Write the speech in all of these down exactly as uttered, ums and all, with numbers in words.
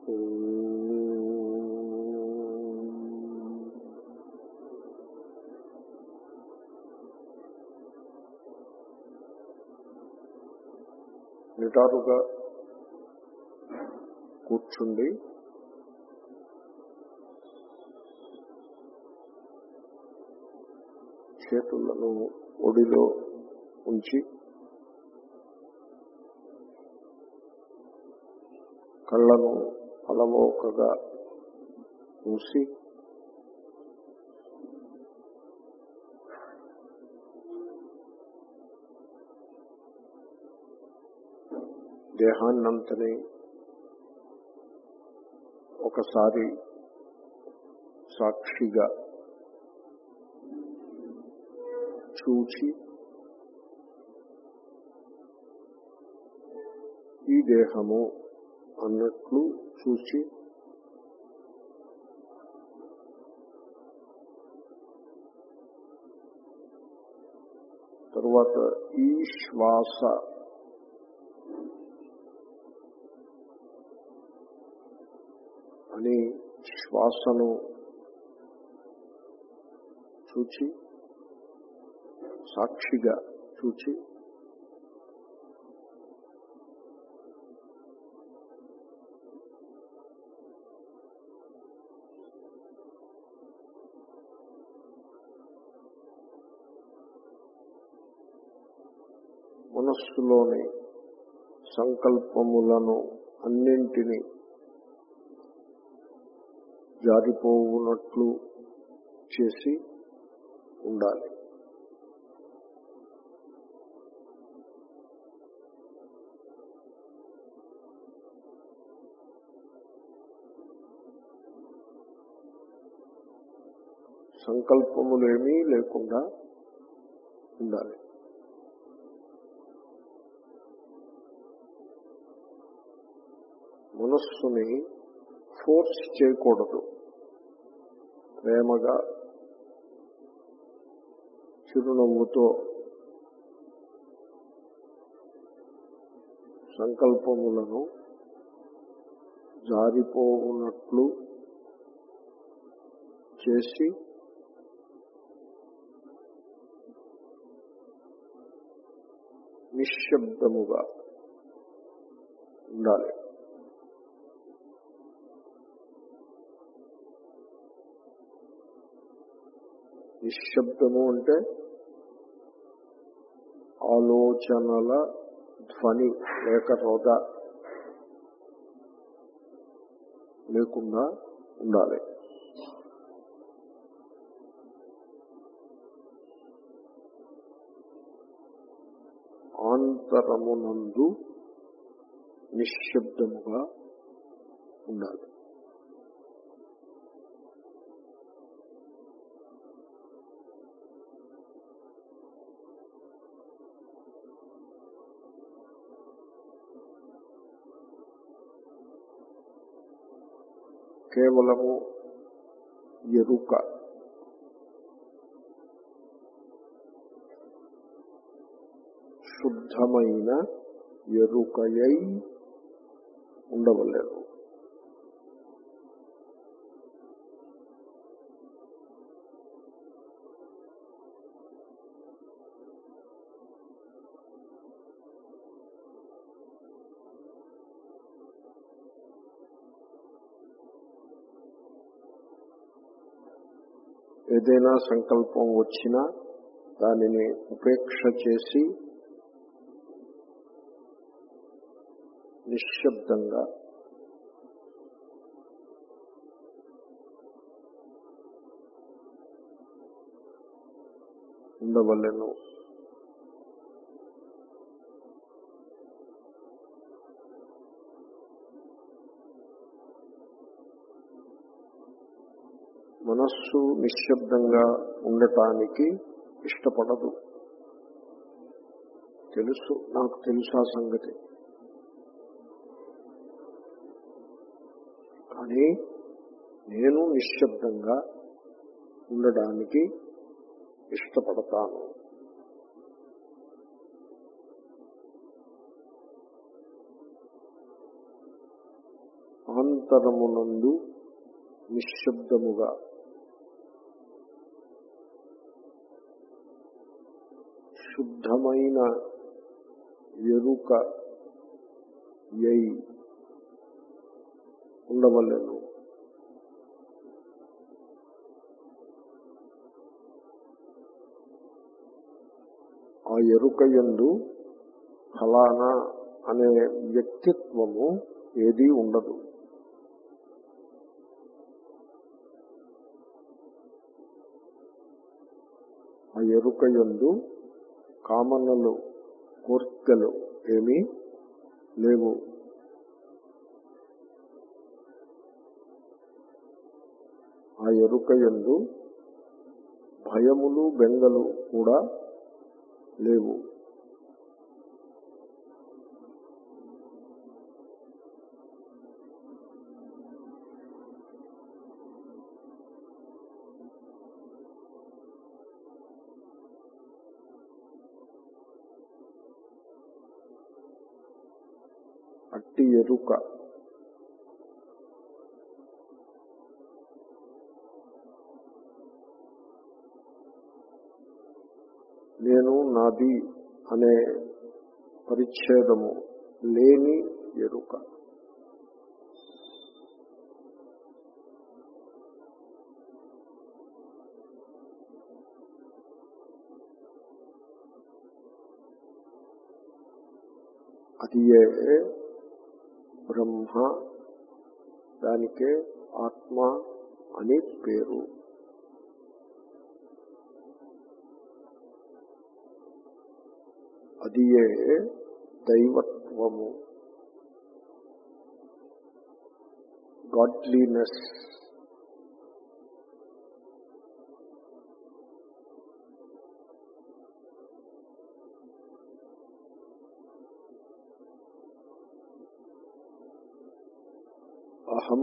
నిటారుగా కూర్చుండి చేతులను ఒడిలో ఉంచి కళ్ళను అలవోకగా మూసి దేహాన్నంతని ఒకసారి సాక్షిగా చూచి ఈ దేహము అన్నట్లు చూచి తరువాత ఈ శ్వాస అని శ్వాసను చూచి సాక్షిగా చూచి మనస్సులోని సంకల్పములను అన్నింటినీ జారిపోవునట్లు చేసి ఉండాలి. సంకల్పములేమీ లేకుండా ఉండాలి. మనస్సుని ఫోర్స్ చేయకూడదు. ప్రేమగా చిరునవ్వుతో సంకల్పములను జారిపోవునట్లు చేసి నిశ్శబ్దముగా ఉండాలి. నిశ్శబ్దము అంటే ఆలోచనల ధ్వని లేక రోద లేకుండా ఉండాలి. ఆంతరమునందు నిశ్శబ్దముగా ఉండాలి. కేవలము ఎరుక, శుద్ధమైన ఎరుకయై ఉండవలేదు. ఏదైనా సంకల్పం వచ్చినా దానిని ఉపేక్ష చేసి నిశ్శబ్దంగా ఉండవలెను. మనస్సు నిశ్శబ్దంగా ఉండటానికి ఇష్టపడదు. తెలుసు, నాకు తెలుసు ఆ సంగతి. కానీ నేను నిశ్శబ్దంగా ఉండడానికి ఇష్టపడతాను. ఆంతరమునందు నిశ్శబ్దముగా శుద్ధమైన ఎరుక యై ఉండవలెను. ఆ ఎరుకయందు ఫలానా అనే వ్యక్తిత్వము ఏదీ ఉండదు. ఆ ఎరుకయందు కామనలు కోర్కెలు ఏమీ లేవు. ఆ ఎరుకయందు భయములు బెంగలు కూడా లేవు. అట్టి ఎరుక నేను నాది అనే పరిచ్ఛేదము లేని ఎరుక. అది ఏ బ్రహ్మ, దానికే ఆత్మ అని పేరు. అది ఏ దైవత్వము, గాడ్లీనెస్. అహం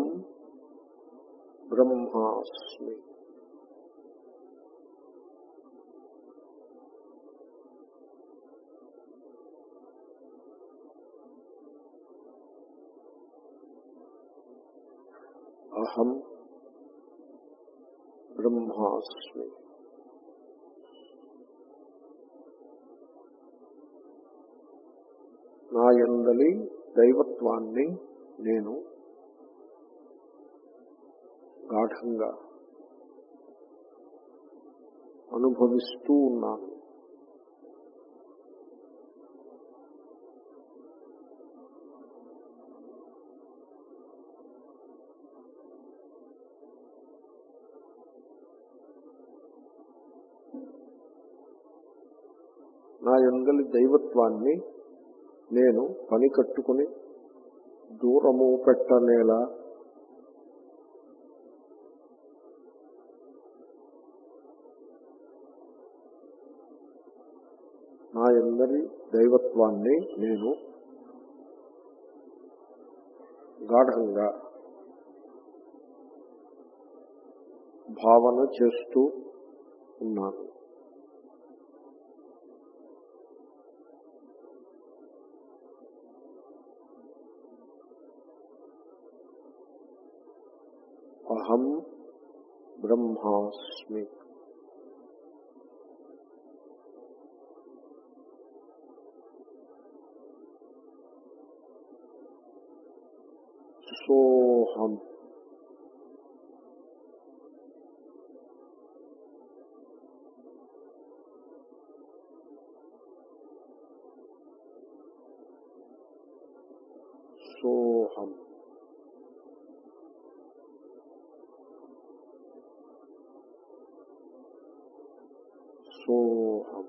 బ్రహ్మాస్మి. అహం బ్రహ్మాస్మి. నా యందలి దైవత్వాన్ని నేను గాఢంగా అనుభవిస్తూ ఉన్నాను. నా యందలి దైవత్వాన్ని నేను పని కట్టుకుని దూరము పెట్టనేలా నా యందలి దైవత్వాన్ని నేను గాఢంగా భావన చేస్తూ ఉన్నాను. అహం బ్రహ్మాస్మి. సోహం. సోహం. సోహం.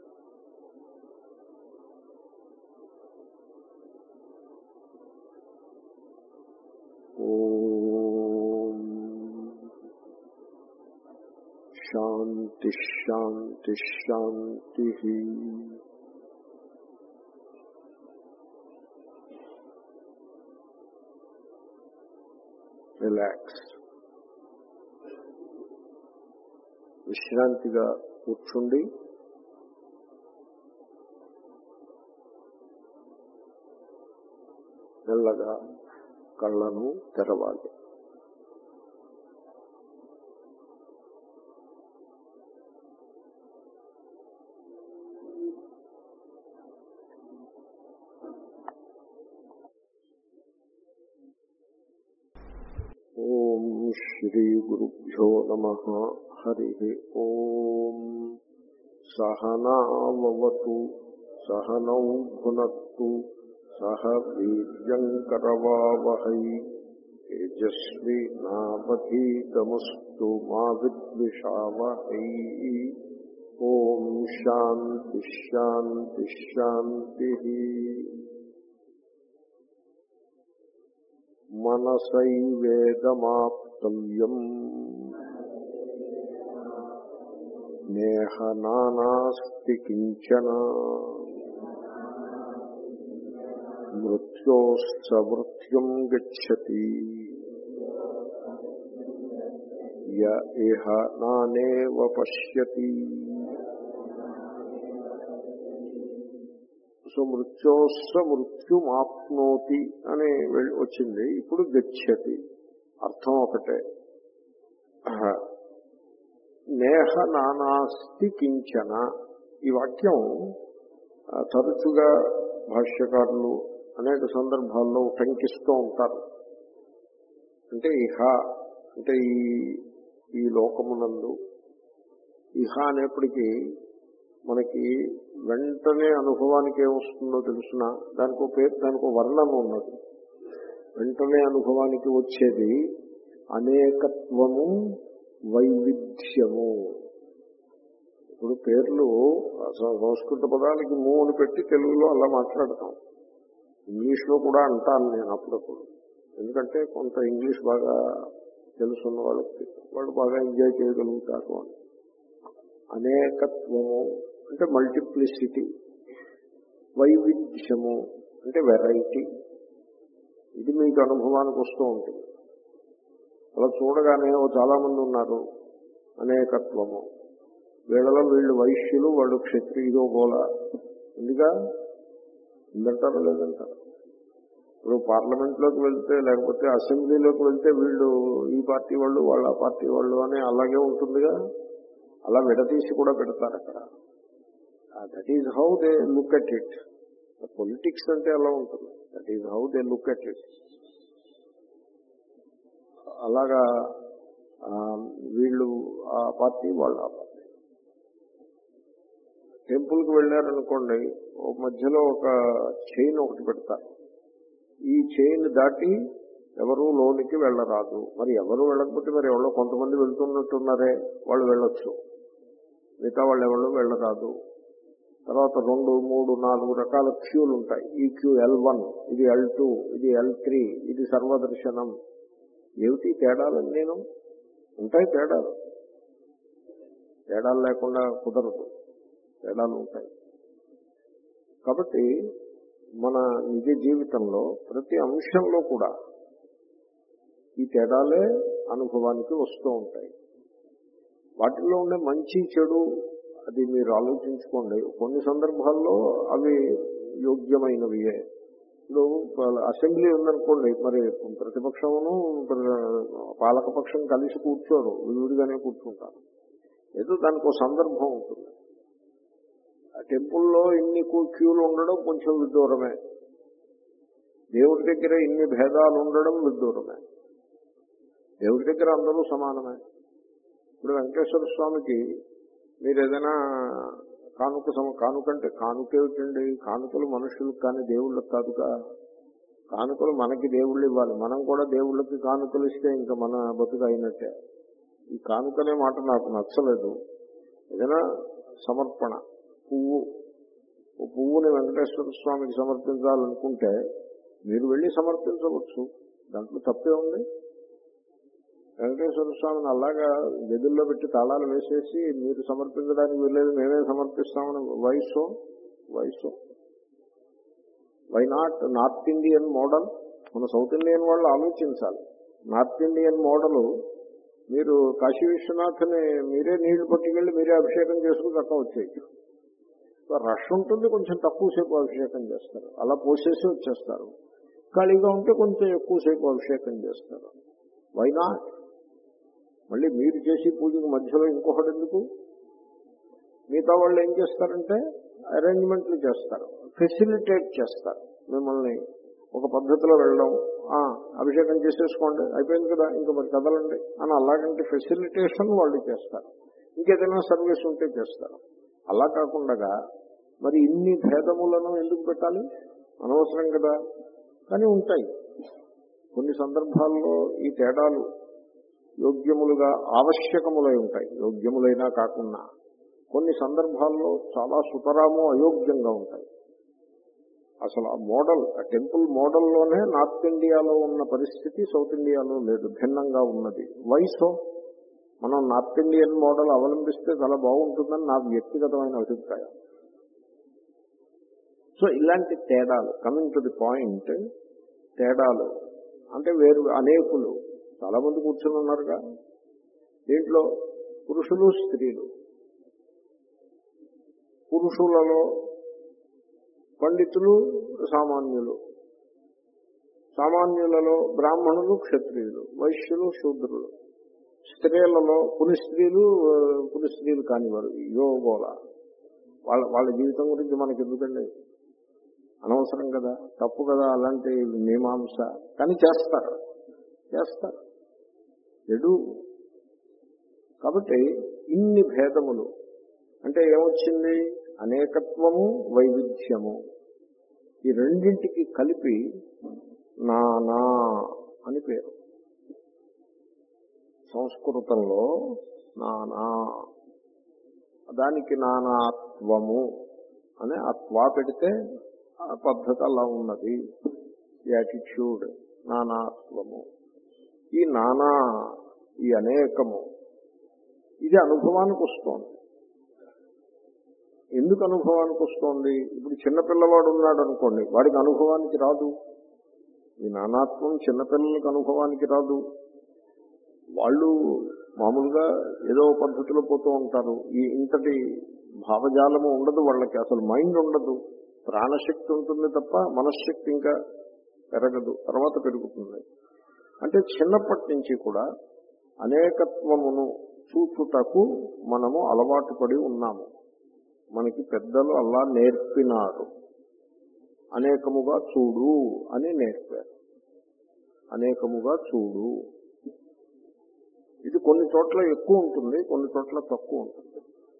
ఓం శాంతి శాంతి శాంతి. రిలాక్స్. విశ్రాంతిగా కూర్చుండి మెల్లగా కళ్ళను తెరవాలి. ఓం శ్రీ గురుభ్యో నమః. హరి ఓం. సహనావతు సహనౌ భునత్తు సహ వీర్యంకరవావహై తేజస్వినావధీతమస్తు మా విద్విషావహై. ఓం శాంతి శాంతి శాంతి. మనసైవేదమాప్తవ్యం నేహ నానాస్తి కించన మృత్యోశ్చ మృత్యుం గచ్చతి య ఇహ నానేవ పశ్యతి. సో మృత్యోస్స మృత్యుమాప్నోతి అని వచ్చింది. ఇప్పుడు గచ్చతి అర్థం ఒకటే. నేహ నానాస్తి కించన. ఈ వాక్యం తరచుగా భాష్యకారులు అనేక సందర్భాల్లో టంకిస్తూ ఉంటారు. అంటే ఇహ అంటే ఈ ఈ లోకమునందు ఇహ అనేప్పటికీ మనకి వెంటనే అనుభవానికి ఏమొస్తుందో తెలుసిన దానికో పేరు, దానికో వర్ణన ఉన్నది. వెంటనే అనుభవానికి వచ్చేది అనేకత్వము, వైవిధ్యము. ఇప్పుడు పేర్లు సంస్కృత పదాలకి మూ అని పెట్టి తెలుగులో అలా మాట్లాడతాం. ఇంగ్లీష్లో కూడా అంటాను నేను అప్పుడప్పుడు. ఎందుకంటే కొంత ఇంగ్లీష్ బాగా తెలుసున్న వాళ్ళకి వాళ్ళు బాగా ఎంజాయ్ చేయగలుగుతారు అని. అనేకత్వము అంటే మల్టిప్లిసిటీ, వైవిధ్యము అంటే వెరైటీ. ఇది మీకు అనుభవానికి వస్తూ ఉంటుంది. అలా చూడగానే ఓ చాలా మంది ఉన్నారు, అనేకత్వము. వీళ్ళలో వీళ్ళు వైశ్యులు, వాళ్ళు క్షత్రియులు గోళ. ఎందుగా ఉందంటారు లేదంటారు. ఇప్పుడు పార్లమెంట్లోకి వెళ్తే లేకపోతే అసెంబ్లీలోకి వెళ్తే వీళ్ళు ఈ పార్టీ వాళ్ళు, వాళ్ళ పార్టీ వాళ్ళు అని అలాగే ఉంటుందిగా. అలా విడదీసి కూడా పెడతారు అక్కడ. That is how they look at it. Politics అంటే అలా ఉంటుంది. That is how they look at it. అలాగా వీళ్ళు ఆ పార్టీ, వాళ్ళు ఆ పార్టీ. టెంపుల్కి వెళ్ళారనుకోండి, మధ్యలో ఒక చైన్ ఒకటి పెడతారు. ఈ చైన్ దాటి ఎవరు లోనికి వెళ్ళరాదు. మరి ఎవరు వెళ్ళకపోతే మరి ఎవరో కొంతమంది వెళ్తున్నట్టున్నారే, వాళ్ళు వెళ్ళొచ్చు. మిగతా వాళ్ళు ఎవరు వెళ్ళరాదు. తర్వాత రెండు మూడు నాలుగు రకాల క్యూలు ఉంటాయి. ఈ క్యూ ఎల్ వన్, ఇది ఎల్ టూ, ఇది ఎల్ త్రీ, ఇది సర్వదర్శనం. ఏమిటి తేడాలని నేను ఉంటాయి. తేడాలు తేడాలు లేకుండా కుదరదు. తేడాలు ఉంటాయి. కాబట్టి మన నిజ జీవితంలో ప్రతి అంశంలో కూడా ఈ తేడాలే అనుభవానికి వస్తూ ఉంటాయి. వాటిల్లో ఉండే మంచి చెడు అది మీరు ఆలోచించుకోండి. కొన్ని సందర్భాల్లో అవి యోగ్యమైనవియే. ఇప్పుడు అసెంబ్లీ ఉందనుకోండి, మరి ప్రతిపక్షమును పాలకపక్షం కలిసి కూర్చోరు, విడిగానే కూర్చుంటారు. ఏదో దానికి ఒక సందర్భం ఉంటుంది. టెంపుల్లో ఇన్ని క్యూలు ఉండడం కొంచెం విదూరమే. దేవుడి దగ్గర ఇన్ని భేదాలు ఉండడం విదూరమే. దేవుడి దగ్గర అందరూ సమానమే. ఇప్పుడు వెంకటేశ్వర స్వామికి మీరు ఏదైనా కానుక సమ కానుకంటే కానుకేమిటండి? కానుకలు మనుషులకు కానీ దేవుళ్ళకి కాదుగా. కానుకలు మనకి దేవుళ్ళు ఇవ్వాలి. మనం కూడా దేవుళ్ళకి కానుకలు ఇస్తే ఇంకా మన బతుకు అయినట్టే. ఈ కానుకనే మాట నాకు నచ్చలేదు. ఏదైనా సమర్పణ, పువ్వు ఓ పువ్వుని వెంకటేశ్వర స్వామికి సమర్పించాలనుకుంటే మీరు వెళ్ళి సమర్పించవచ్చు. దాంట్లో తప్పే ఉంది. వెంకటేశ్వర స్వామిని అలాగా గదుల్లో పెట్టి తాళాలు వేసేసి మీరు సమర్పించడానికి వెళ్ళేది మేమే సమర్పిస్తామని వయసు వయసు why not North Indian model? మన సౌత్ ఇండియన్ వాళ్ళు ఆలోచించాలి. నార్త్ ఇండియన్ మోడల్ మీరు కాశీ విశ్వనాథ్ని మీరే నీళ్లు పట్టుకెళ్ళి మీరే అభిషేకం చేసుకుని చక్కగా వచ్చేయచ్చు. రష్ ఉంటుంది, కొంచెం తక్కువ సేపు అభిషేకం చేస్తారు, అలా పోసేసి వచ్చేస్తారు. ఖాళీగా ఉంటే కొంచెం ఎక్కువసేపు అభిషేకం చేస్తారు. Why not? మళ్ళీ మీరు చేసి పూజకి మధ్యలో ఇంకొకటి ఎందుకు? మిగతా వాళ్ళు ఏం చేస్తారంటే అరేంజ్మెంట్లు చేస్తారు, ఫెసిలిటేట్ చేస్తారు. మిమ్మల్ని ఒక పద్ధతిలో వెళ్ళడం, అభిషేకం చేసేసుకోండి అయిపోయింది కదా ఇంకా మరి కదలండి అని అలాగంటే ఫెసిలిటేషన్ వాళ్ళు చేస్తారు. ఇంకేదైనా సర్వీస్ ఉంటే చేస్తారు. అలా కాకుండా మరి ఇన్ని భేదములను ఎందుకు పెట్టాలి? అనవసరం కదా. కానీ ఉంటాయి కొన్ని సందర్భాల్లో ఈ తేడాలు యోగ్యములుగా ఆవశ్యకములై ఉంటాయి. యోగ్యములైనా కాకుండా కొన్ని సందర్భాల్లో చాలా సుతరాము అయోగ్యంగా ఉంటాయి. అసలు ఆ మోడల్, ఆ టెంపుల్ మోడల్లోనే నార్త్ ఇండియాలో ఉన్న పరిస్థితి సౌత్ ఇండియాలో లేదు, భిన్నంగా ఉన్నది. వయసు మనం నార్త్ ఇండియన్ మోడల్ అవలంబిస్తే చాలా బాగుంటుందని నా వ్యక్తిగతమైన అభిప్రాయం. సో ఇలాంటి తేడాలు, కమింగ్ టు ది పాయింట్, తేడాలు అంటే వేరు అనేకులు చాలా మంది కూర్చొని ఉన్నారుగా. దీంట్లో పురుషులు స్త్రీలు, పురుషులలో పండితులు సామాన్యులు, సామాన్యులలో బ్రాహ్మణులు క్షత్రియులు, వైశ్యులు శూద్రులు, స్త్రీలలో పునిస్త్రీలు పునిస్త్రీలు కానివారు, యోగోల. వాళ్ళ వాళ్ళ జీవితం గురించి మనకి ఎందుకండి, అనవసరం కదా, తప్పు కదా అలాంటి మీమాంస. కానీ చేస్తారు చేస్తారు ఎడు. కాబట్టి ఇన్ని భేదములు అంటే ఏమొచ్చింది? అనేకత్వము వైవిధ్యము. ఈ రెండింటికి కలిపి నానా అని పేరు. సంస్కృతంలో నానా, దానికి నానాత్వము అని అత్వా పెడితే ఆ పద్ధతి అలా ఉన్నది. యాటిట్యూడ్ నానాత్వము. ఈ నానా, ఈ అనేకము, ఇది అనుభవానికి వస్తోంది. ఎందుకు అనుభవానికి వస్తోంది? ఇప్పుడు చిన్నపిల్లవాడు ఉన్నాడు అనుకోండి, వాడికి అనుభవానికి రాదు. ఈ నానాత్వం చిన్నపిల్లలకు అనుభవానికి రాదు. వాళ్ళు మామూలుగా ఏదో పద్ధతిలో పోతూ ఉంటారు. ఈ ఇంతటి భావజాలము ఉండదు వాళ్ళకి, అసలు మైండ్ ఉండదు. ప్రాణశక్తి ఉంటుంది తప్ప మనశ్శక్తి ఇంకా పెరగదు, తర్వాత పెరుగుతుంది. అంటే చిన్నప్పటి నుంచి కూడా అనేకత్వమును చూచుటకు మనము అలవాటు పడి ఉన్నాము. మనకి పెద్దలు అలా నేర్పినారు. అనేకముగా చూడు అని నేర్పారు. అనేకముగా చూడు. ఇది కొన్ని చోట్ల ఎక్కువ ఉంటుంది, కొన్ని చోట్ల తక్కువ ఉంటుంది.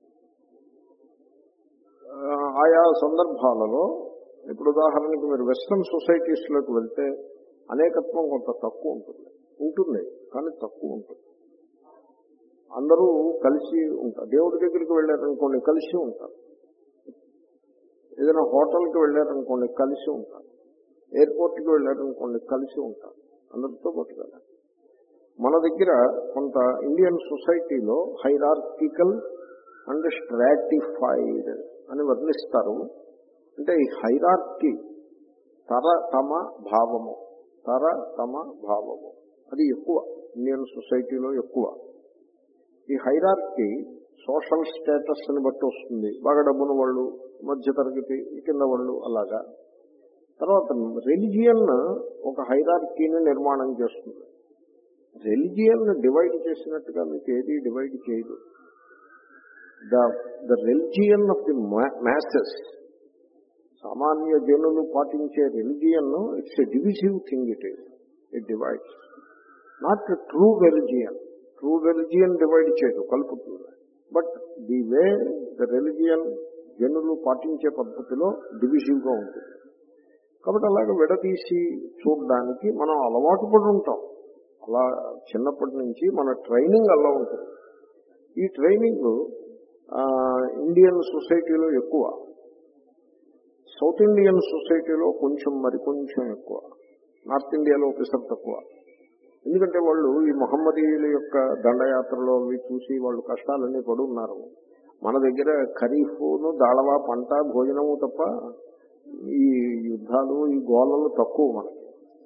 ఆయా సందర్భాలలో ఇప్పుడు ఉదాహరణకి మీరు వెస్ట్రన్ సొసైటీస్లోకి వెళ్తే అనేకత్వం కొంత తక్కువ ఉంటుంది ఉంటుంది కానీ తక్కువ ఉంటుంది. అందరూ కలిసి ఉంటారు. దేవుడి దగ్గరికి వెళ్ళారనుకోండి కలిసి ఉంటారు. ఏదైనా హోటల్కి వెళ్ళారనుకోండి కలిసి ఉంటారు. ఎయిర్పోర్ట్కి వెళ్ళారనుకోండి కలిసి ఉంటారు. అందరితో పాటు కదా. మన దగ్గర కొంత ఇండియన్ సొసైటీలో హైరార్కికల్ అండ్ స్ట్రాటిఫైడ్ అని వర్ణిస్తారు. అంటే ఈ హైరార్కీ తర తమ భావము, తర తమ భావము అది ఎక్కువ ఇండియన్ సొసైటీలో ఎక్కువ. ఈ హైరార్కీ సోషల్ స్టేటస్ ని బట్టి వస్తుంది. బాగా డబ్బున్న వాళ్ళు, మధ్య తరగతి, కింద వాళ్ళు అలాగా. తర్వాత రెలిజియన్ ఒక హైరార్కీని నిర్మాణం చేస్తుంది. రెలిజియన్ డివైడ్ చేసినట్టుగా మీకు ఏది డివైడ్ చేయదు. The the religion of the masses, సామాన్య జనులు పాటించే religion, it's a divisive thing. It is it divides, not true religion. True religion divide చేయదు, కలుపుతుంది. But the way the religion జనులు పాటించే పద్ధతిలో డివిజివ్గా ఉంటుంది. కాబట్టి అలాగే విడదీసి చూడడానికి మనం అలవాటు పడి ఉంటాం. అలా చిన్నప్పటి నుంచి మన ట్రైనింగ్ అలా ఉంటుంది. ఈ ట్రైనింగ్ ఇండియన్ సొసైటీలో ఎక్కువ, సౌత్ ఇండియన్ సొసైటీలో కొంచెం మరి కొంచెం ఎక్కువ, నార్త్ ఇండియాలో ఒకసారి తక్కువ. ఎందుకంటే వాళ్ళు ఈ మహమ్మదీయుల యొక్క దండయాత్రలో అవి చూసి వాళ్ళు కష్టాలన్నీ పడి ఉన్నారు. మన దగ్గర ఖరీఫ్ను దాళవా పంట భోజనము తప్ప ఈ యుద్ధాలు ఈ గోళలు తక్కువ మనకి.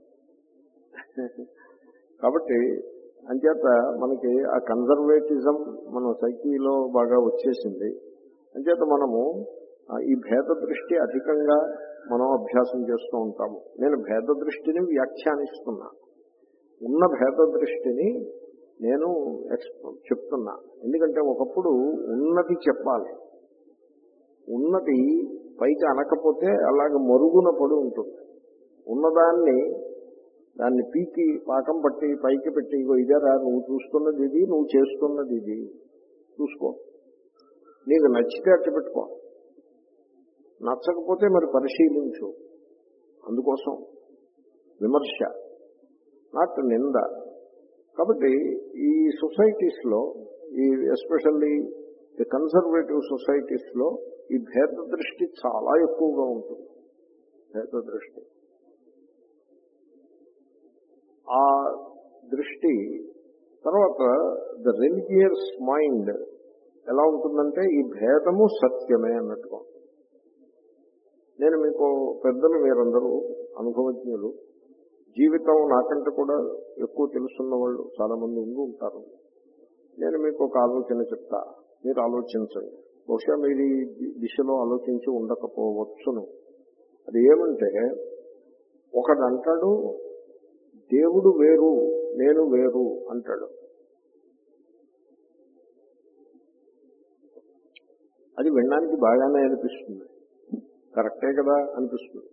కాబట్టి అంచేత మనకి ఆ కన్జర్వేటిజం మన సైకీలో బాగా వచ్చేసింది. అంచేత మనము ఈ భేద దృష్టి అధికంగా మనం అభ్యాసం చేస్తూ ఉంటాము. నేను భేద దృష్టిని వ్యాఖ్యానిస్తున్నా, ఉన్న భేద దృష్టిని నేను చెప్తున్నా. ఎందుకంటే ఒకప్పుడు ఉన్నది చెప్పాలి, ఉన్నది పైకి అనకపోతే అలాగ మరుగున పడి ఉంటుంది. ఉన్నదాన్ని దాన్ని పీకి పాకం పట్టి పైకి పెట్టి ఇగో ఇదేరా నువ్వు చూస్తున్నది ఇది, నువ్వు చేస్తున్నది ఇది, చూసుకో, నీకు నచ్చితే అట్టు పెట్టుకో, నచ్చకపోతే మరి పరిశీలించు. అందుకోసం విమర్శ, నాట్ నింద. కాబట్టి ఈ సొసైటీస్లో, ఈ ఎస్పెషల్లీ ది కన్సర్వేటివ్ సొసైటీస్లో ఈ భేద దృష్టి చాలా ఎక్కువగా ఉంటుంది. భేద దృష్టి, ఆ దృష్టి తర్వాత ద రిలీజియస్ మైండ్ ఎలా ఉంటుందంటే ఈ భేదము సత్యమే అన్నట్టుగా. నేను మీకు పెద్దలు, మీరందరూ అనుభవజ్ఞులు, జీవితం నాకంటే కూడా ఎక్కువ తెలుసున్న వాళ్ళు చాలా మంది ఉండి ఉంటారు. నేను మీకు ఒక ఆలోచన చెప్తా, మీరు ఆలోచించండి. బహుశా మీరు ఈ దిశలో ఆలోచించి ఉండకపోవచ్చును. అది ఏమంటే, ఒకడంటాడు దేవుడు వేరు నేను వేరు అంటాడు. అది వినడానికి బాగానే అనిపిస్తుంది, కరెక్టే కదా అనిపిస్తుంది.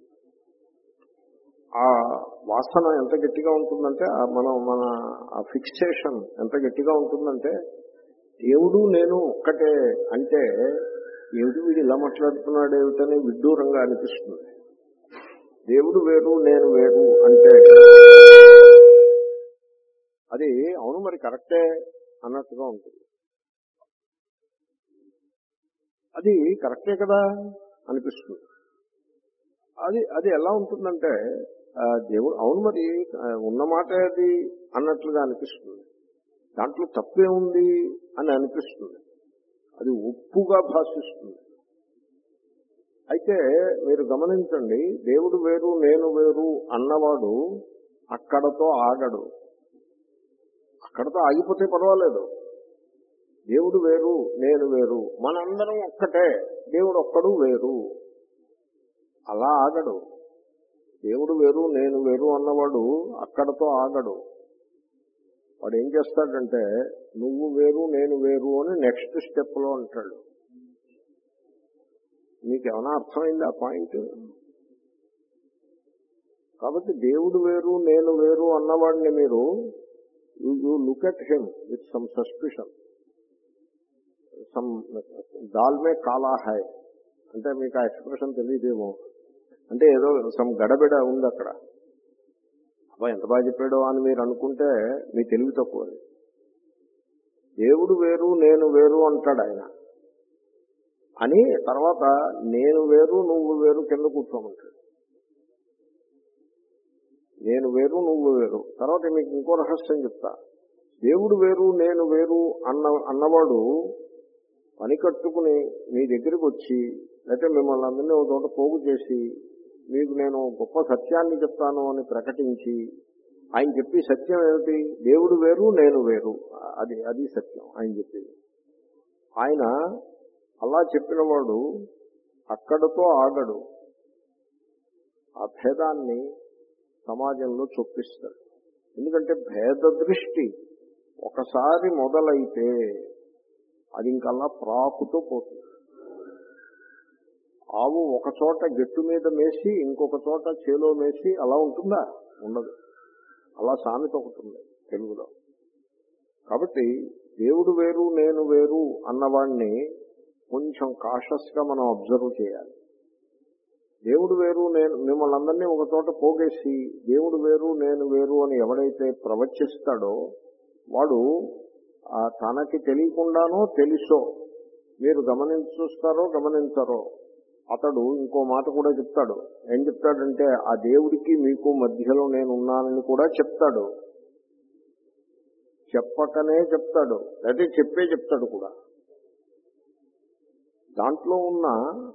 ఆ వాసన ఎంత గట్టిగా ఉంటుందంటే, మనం మన ఆ ఫిక్సేషన్ ఎంత గట్టిగా ఉంటుందంటే, దేవుడు నేను ఒక్కటే అంటే ఏమిటి వీడు ఇలా మాట్లాడుతున్నాడు ఏమిటని విడ్డూరంగా అనిపిస్తుంది. దేవుడు వేరు నేను వేరు అంటే అది అవును మరి కరెక్టే అన్నట్టుగా ఉంటుంది. అది కరెక్టే కదా అనిపిస్తుంది. అది అది ఎలా ఉంటుందంటే, దేవుడు అవును మరి ఉన్నమాట అది అన్నట్లుగా అనిపిస్తుంది. దాంట్లో తప్పే ఉంది అని అనిపిస్తుంది. అది ఒప్పుగా భాషిస్తుంది. అయితే మీరు గమనించండి, దేవుడు వేరు నేను వేరు అన్నవాడు అక్కడతో ఆగడు. అక్కడతో ఆగిపోతే పర్వాలేదు. దేవుడు వేరు నేను వేరు, మనందరం ఒక్కటే, దేవుడు ఒక్కడు వేరు, అలా ఆగడు. దేవుడు వేరు నేను వేరు అన్నవాడు అక్కడతో ఆగడు. వాడు ఏం చేస్తాడంటే, నువ్వు వేరు నేను వేరు అని నెక్స్ట్ స్టెప్ లో అంటాడు. మీకేమైనా అర్థమైంది ఆ పాయింట్? కాబట్టి దేవుడు వేరు నేను వేరు అన్నవాడిని మీరు you look at him with some suspicion. Some దాల్మే కాలా హై అంటే మీకు ఆ ఎక్స్ప్రెషన్ తెలియదేమో. అంటే ఏదో సమ్ గడబిడ ఉంది అక్కడ. అబ్బా ఎంత బాగా చెప్పాడో అని మీరు అనుకుంటే మీ తెలివి తక్కువది. దేవుడు వేరు నేను వేరు అంటాడు ఆయన అని, తర్వాత నేను వేరు నువ్వు వేరు కింద కూర్చోమంటాడు. నేను వేరు నువ్వు వేరు. తర్వాత మీకు ఇంకో రహస్యం చెప్తా. దేవుడు వేరు నేను వేరు అన్న అన్నవాడు పని కట్టుకుని మీ దగ్గరికి వచ్చి, లేకపోతే మిమ్మల్ని అందరినీ ఒక చోట పోగు చేసి మీకు నేను గొప్ప సత్యాన్ని చెప్తాను అని ప్రకటించి, ఆయన చెప్పి సత్యం ఏమిటి? దేవుడు వేరు నేను వేరు, అది అది సత్యం ఆయన చెప్పింది. ఆయన అలా చెప్పినవాడు అక్కడతో ఆగడు. ఆ భేదాన్ని సమాజంలో చొప్పిస్తాడు. ఎందుకంటే భేద దృష్టి ఒకసారి మొదలైతే అది ఇంకల్లా ప్రాకుతో పోతుంది. ఆవు ఒక చోట గట్టు మీద మేసి ఇంకొక చోట చేలో మేసి అలా ఉంటుందా? ఉండదు. అలా సామెత ఒకటి ఉంది తెలుగులో. కాబట్టి దేవుడు వేరు నేను వేరు అన్నవాడిని కొంచెం కాషస్ గా మనం అబ్జర్వ్ చేయాలి. దేవుడు వేరు నేను మిమ్మల్ని అందరినీ ఒక చోట పోగేసి దేవుడు వేరు నేను వేరు అని ఎవడైతే ప్రవచిస్తాడో వాడు తనకి తెలియకుండానో తెలుసో, మీరు గమనించి చూస్తారో గమనించరో, అతడు ఇంకో మాట కూడా చెప్తాడు. ఏం చెప్తాడంటే, ఆ దేవుడికి మీకు మధ్యలో నేను ఉన్నానని కూడా చెప్తాడు. చెప్పకనే చెప్తాడు, అయితే చెప్పే చెప్తాడు కూడా. దాంట్లో ఉన్న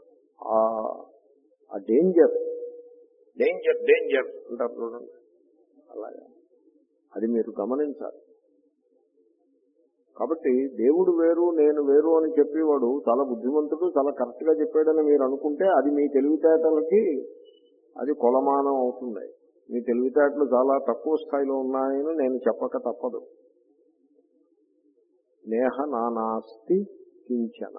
ఆ డేంజర్ డేంజర్ డేంజర్ అంటారు చూడండి, అలాగా అది మీరు గమనించాలి. కాబట్టి దేవుడు వేరు నేను వేరు అని చెప్పేవాడు చాలా బుద్ధిమంతుడు, చాలా కరెక్ట్గా చెప్పాడని మీరు అనుకుంటే అది మీ తెలివితేటలకి అది కొలమానం అవుతుంది. మీ తెలివితేటలు చాలా తక్కువ స్థాయిలో ఉన్నాయని నేను చెప్పక తప్పదు. నేహ నానాస్తి కించన.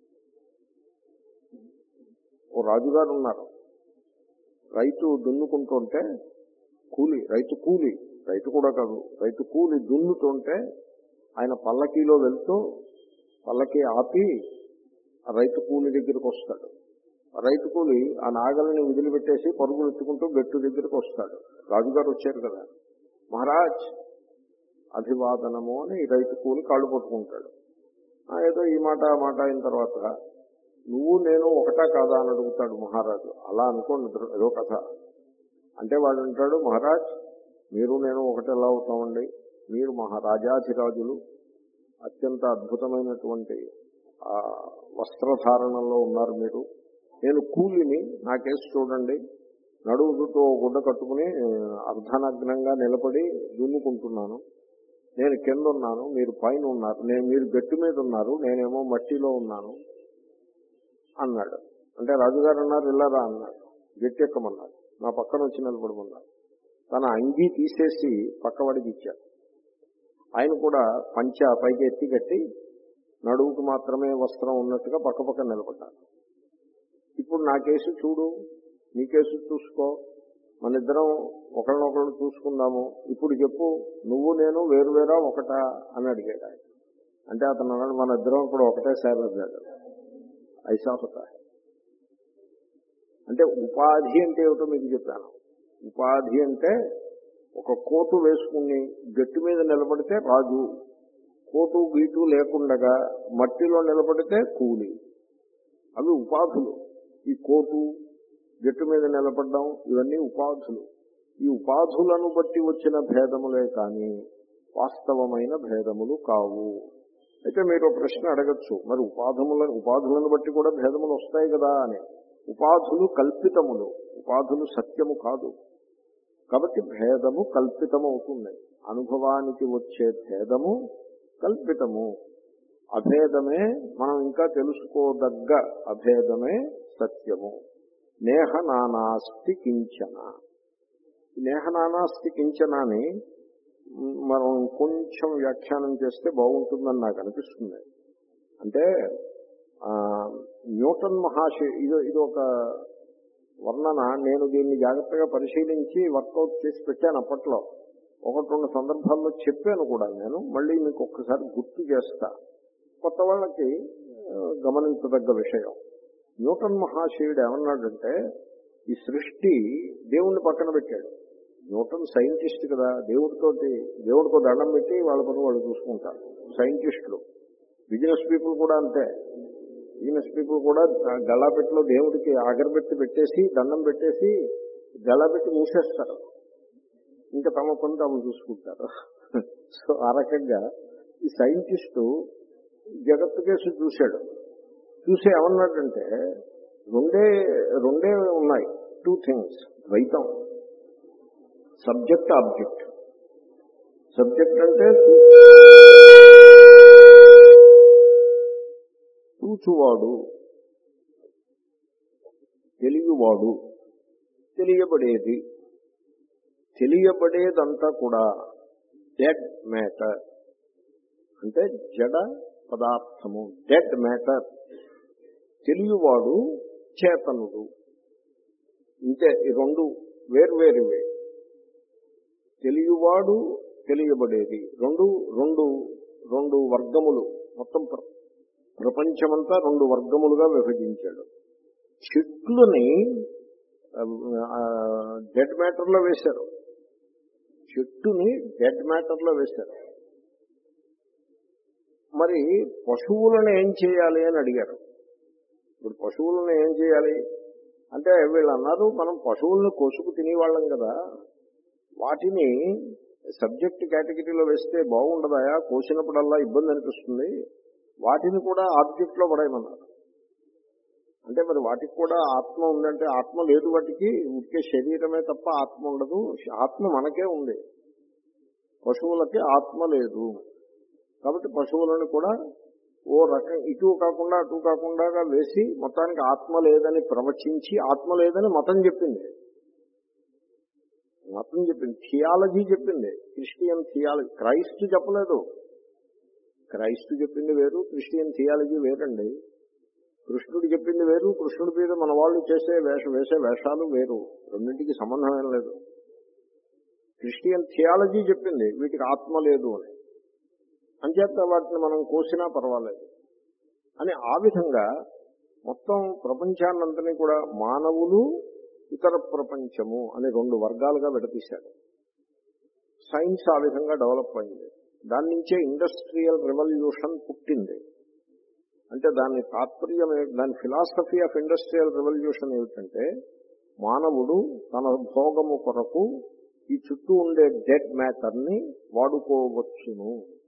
ఓ రాజుగారు ఉన్నారు. రైతు దున్నుకుంటుంటే కూలి రైతు కూలి రైతు కూడా కాదు రైతు కూలి దున్నుతుంటే ఆయన పల్లకీలో వెళ్తూ పల్లకీ ఆపి ఆ రైతు కూలి దగ్గరికి వస్తాడు. ఆ రైతు కూలి ఆ నాగలిని వదిలిపెట్టేసి పరుగులు ఎత్తుకుంటూ గట్టు దగ్గరికి వస్తాడు. రాజుగారు వచ్చారు కదా, మహారాజ్ అభివాదనము అని ఈ రైతు కూలి కాళ్ళు పట్టుకుంటాడు. ఏదో ఈ మాట ఆ మాట అయిన తర్వాత నువ్వు నేను ఒకటా కాదా అని అడుగుతాడు మహారాజు. అలా అనుకోండి, ఏదో కథ. అంటే వాడు అంటాడు, మహారాజ్ మీరు నేను ఒకటి ఎలా అవుతామండి, మీరు మహారాజాధిరాజులు, అత్యంత అద్భుతమైనటువంటి ఆ వస్త్రధారణలో ఉన్నారు మీరు, నేను కూలిని, నా కేసు చూడండి, నడువుతో గుడ్డ కట్టుకుని అర్ధనగ్నంగా నిలబడి దున్నుకుంటున్నాను, నేను కింద ఉన్నాను మీరు పైన ఉన్నారు, నేను మీరు గట్టి మీద ఉన్నారు నేనేమో మట్టిలో ఉన్నాను అన్నాడు. అంటే రాజుగారు అన్నారు ఇల్లారా అన్నాడు. గట్టి ఎక్కమన్నారు, నా పక్కన వచ్చి నిలబడమన్నారు. తన అంగీ తీసేసి పక్కవాడికి ఇచ్చాడు. ఆయన కూడా పంచ పైకి ఎత్తి కట్టి నడువుకు మాత్రమే వస్త్రం ఉన్నట్టుగా పక్క పక్క నిలబడ్డారు. ఇప్పుడు నా కేసు చూడు, నీ కేసు చూసుకో, మన ఇద్దరం ఒకరినొకరు చూసుకుందాము, ఇప్పుడు చెప్పు నువ్వు నేను వేరువేరా ఒకటా అని అడిగాడు ఆయన. అంటే అతను అన్నాడు మన ఇద్దరం ఇప్పుడు ఒకటే సార్ అన్నాడు. ఐసా హోతా హై. అంటే ఉపాధి అంటే ఏమిటో మీకు చెప్పాను. ఉపాధి అంటే ఒక కోటు వేసుకుని గట్టి మీద నిలబడితే రాజు, కోటు గీటు లేకుండగా మట్టిలో నిలబడితే కూలి. అవి ఉపాధులు. ఈ కోటు గట్టు మీద నిలబడ్డం ఇవన్నీ ఉపాధులు. ఈ ఉపాధులను బట్టి వచ్చిన భేదములే కానీ వాస్తవమైన భేదములు కావు. అయితే మీరు ప్రశ్న అడగచ్చు, మరి ఉపాధముల ఉపాధులను బట్టి కూడా భేదములు వస్తాయి కదా అని. ఉపాధులు కల్పితములు, ఉపాధులు సత్యము కాదు. కాబట్టి భేదము కల్పితము అవుతుంది. అనుభవానికి వచ్చే భేదము కల్పితము. అభేదమే మనం ఇంకా తెలుసుకోదగ్గ అభేదమే సత్యము. నేహ నానాస్తి కించన. నేహ నానాస్తి కించన అని మనం కొంచెం వ్యాఖ్యానం చేస్తే బాగుంటుందని నాకు అనిపిస్తుంది. అంటే న్యూటన్ మహాశయ ఇది ఇది ఒక వర్ణన. నేను దీన్ని జాగ్రత్తగా పరిశీలించి వర్కౌట్ చేసి పెట్టాను అప్పట్లో. ఒకటి రెండు సందర్భాల్లో చెప్పాను కూడా నేను. మళ్ళీ మీకు ఒక్కసారి గుర్తు చేస్తా, కొత్త వాళ్ళకి గమనించదగ్గ విషయం. న్యూటన్ మహాశయుడు ఏమన్నాడంటే ఈ సృష్టి దేవుణ్ణి పక్కన పెట్టాడు. న్యూటన్ సైంటిస్ట్ కదా, దేవుడితో దేవుడితో దండం పెట్టి వాళ్ళ పని వాళ్ళు చూసుకుంటారు సైంటిస్టులు. బిజినెస్ పీపుల్ కూడా అంతే. బిజినెస్ పీపుల్ కూడా గల్లాపెట్టిలో దేవుడికి అగరబెట్టి పెట్టేసి దండం పెట్టేసి గల్లాపెట్టి మూసేస్తారు, ఇంకా తమ పని తాము చూసుకుంటారు. సో ఆ రకంగా ఈ సైంటిస్టు జగత్తు కేసు చూశాడు. చూసి ఏమన్నాడంటే రెండే రెండే ఉన్నాయి, టూ థింగ్స్, ద్వైతం, సబ్జెక్ట్ ఆబ్జెక్ట్. సబ్జెక్ట్ అంటే చూచువాడు, తెలియవాడు, తెలియబడేది. తెలియబడేదంతా కూడా డెడ్ మ్యాటర్, అంటే జడ పదార్థము, డెడ్ మ్యాటర్. తెలియవాడు చేతనుడు. ఇంతే, ఈ రెండు వేర్వేరువే. తెలియవాడు తెలియబడేది రెండు రెండు రెండు వర్గములు. మొత్తం ప్రపంచమంతా రెండు వర్గములుగా విభజించాడు. చెట్లుని డెడ్ మ్యాటర్లో వేశారు, చెట్టుని డెడ్ మ్యాటర్లో వేశారు. మరి పశువులను ఏం చేయాలి అని అడిగారు. ఇప్పుడు పశువులను ఏం చేయాలి అంటే వీళ్ళు అన్నారు, మనం పశువులను కోసుకు తినేవాళ్ళం కదా, వాటిని సబ్జెక్ట్ కేటగిరీలో వేస్తే బాగుండదాయా, కోసినప్పుడల్లా ఇబ్బంది అనిపిస్తుంది, వాటిని కూడా ఆబ్జెక్ట్లో పడేయమన్నారు. అంటే మరి వాటికి కూడా ఆత్మ ఉందంటే ఆత్మ లేదు, వాటికి ఉడికే శరీరమే తప్ప ఆత్మ ఉండదు. ఆత్మ మనకే ఉంది, పశువులకి ఆత్మ లేదు. కాబట్టి పశువులను కూడా ఓ రకం ఇటు కాకుండా అటు కాకుండా వేసి మొత్తానికి ఆత్మ లేదని ప్రవచించి ఆత్మ లేదని మతం చెప్పింది. మతం చెప్పింది, థియాలజీ చెప్పింది, క్రిస్టియన్ థియాలజీ. క్రైస్ట్ చెప్పలేదు. క్రైస్ట్ చెప్పింది వేరు, క్రిస్టియన్ థియాలజీ వేరండి. కృష్ణుడు చెప్పింది వేరు, కృష్ణుడి మీద మన వాళ్ళు చేసే వేష వేసే వేషాలు వేరు. రెండింటికి సంబంధం ఏం లేదు. క్రిస్టియన్ థియాలజీ చెప్పింది వీటికి ఆత్మ లేదు అని, అంచేత వాటిని మనం కోసినా పర్వాలేదు అని. ఆ విధంగా మొత్తం ప్రపంచాన్నంతని కూడా మానవులు, ఇతర ప్రపంచము అని రెండు వర్గాలుగా విడదీశాడు. సైన్స్ ఆ విధంగా డెవలప్ అయింది. దాని నుంచే ఇండస్ట్రియల్ రెవల్యూషన్ పుట్టింది. అంటే దాని తాత్పర్యం, దాని ఫిలాసఫీ ఆఫ్ ఇండస్ట్రియల్ రెవల్యూషన్ ఏమిటంటే, మానవుడు తన భోగము కొరకు ఈ చుట్టూ ఉండే డెడ్ మ్యాటర్ ని వాడుకోవచ్చును,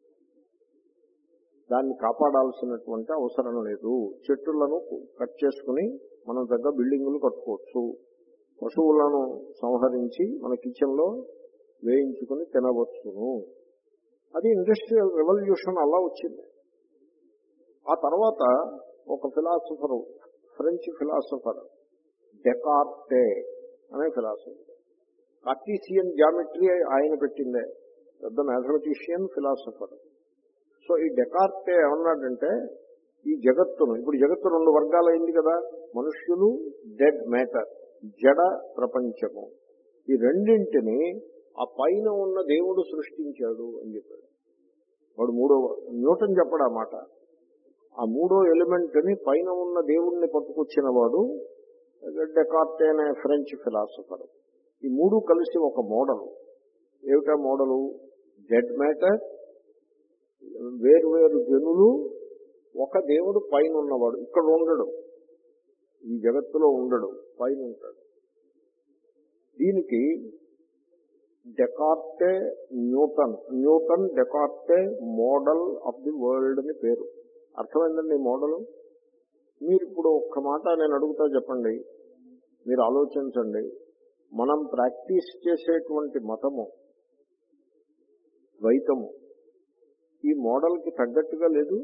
దాన్ని కాపాడాల్సినటువంటి అవసరం లేదు. చెట్టులను కట్ చేసుకుని మనం దగ్గర బిల్డింగులు కట్టుకోవచ్చు, పశువులను సంహరించి మన కిచెన్ లో వేయించుకుని తినవచ్చును. అది ఇండస్ట్రియల్ రెవల్యూషన్ అలా వచ్చింది. ఆ తర్వాత ఒక ఫిలాసఫరు, ఫ్రెంచ్ ఫిలాసఫర్ డెకార్టే అనే ఫిలాసఫర్, కార్టీసియన్ జామెట్రీ ఆయన పెట్టిందే, పెద్ద మ్యాథమెటిషియన్ ఫిలాసఫర్. సో ఈ డెకార్టే ఏమన్నాడంటే, ఈ జగత్తును, ఇప్పుడు జగత్తు రెండు వర్గాలైంది కదా, మనుష్యులు, డెడ్ మ్యాటర్, జడ ప్రపంచము, ఈ రెండింటిని ఆ పైన ఉన్న దేవుడు సృష్టించాడు అని చెప్పాడు. వాడు మూడో, న్యూటన్ చెప్పాడు ఆ మాట. ఆ మూడో ఎలిమెంట్ ని పైన ఉన్న దేవుణ్ణి పట్టుకొచ్చిన వాడు డెకార్టే అనే ఫ్రెంచ్ ఫిలాసఫర్. ఈ మూడు కలిసి ఒక మోడల్. ఏమిటా మోడలు? డెడ్ మ్యాటర్, వేరు వేరు జనులు, ఒక దేవుడు పైన ఉన్నవాడు. ఇక్కడ ఉండడు, ఈ జగత్తులో ఉండడు, పైన ఉంటాడు. దీనికి Descartes Newton, Newton Descartes model of the world అని పేరు. అర్థమైందండి మోడలు? మీరు ఇప్పుడు ఒక్క మాట నేను అడుగుతా, చెప్పండి, మీరు ఆలోచించండి. మనం ప్రాక్టీస్ చేసేటువంటి మతము ద్వైతము ఈ మోడల్కి తగ్గట్టుగా లేదు.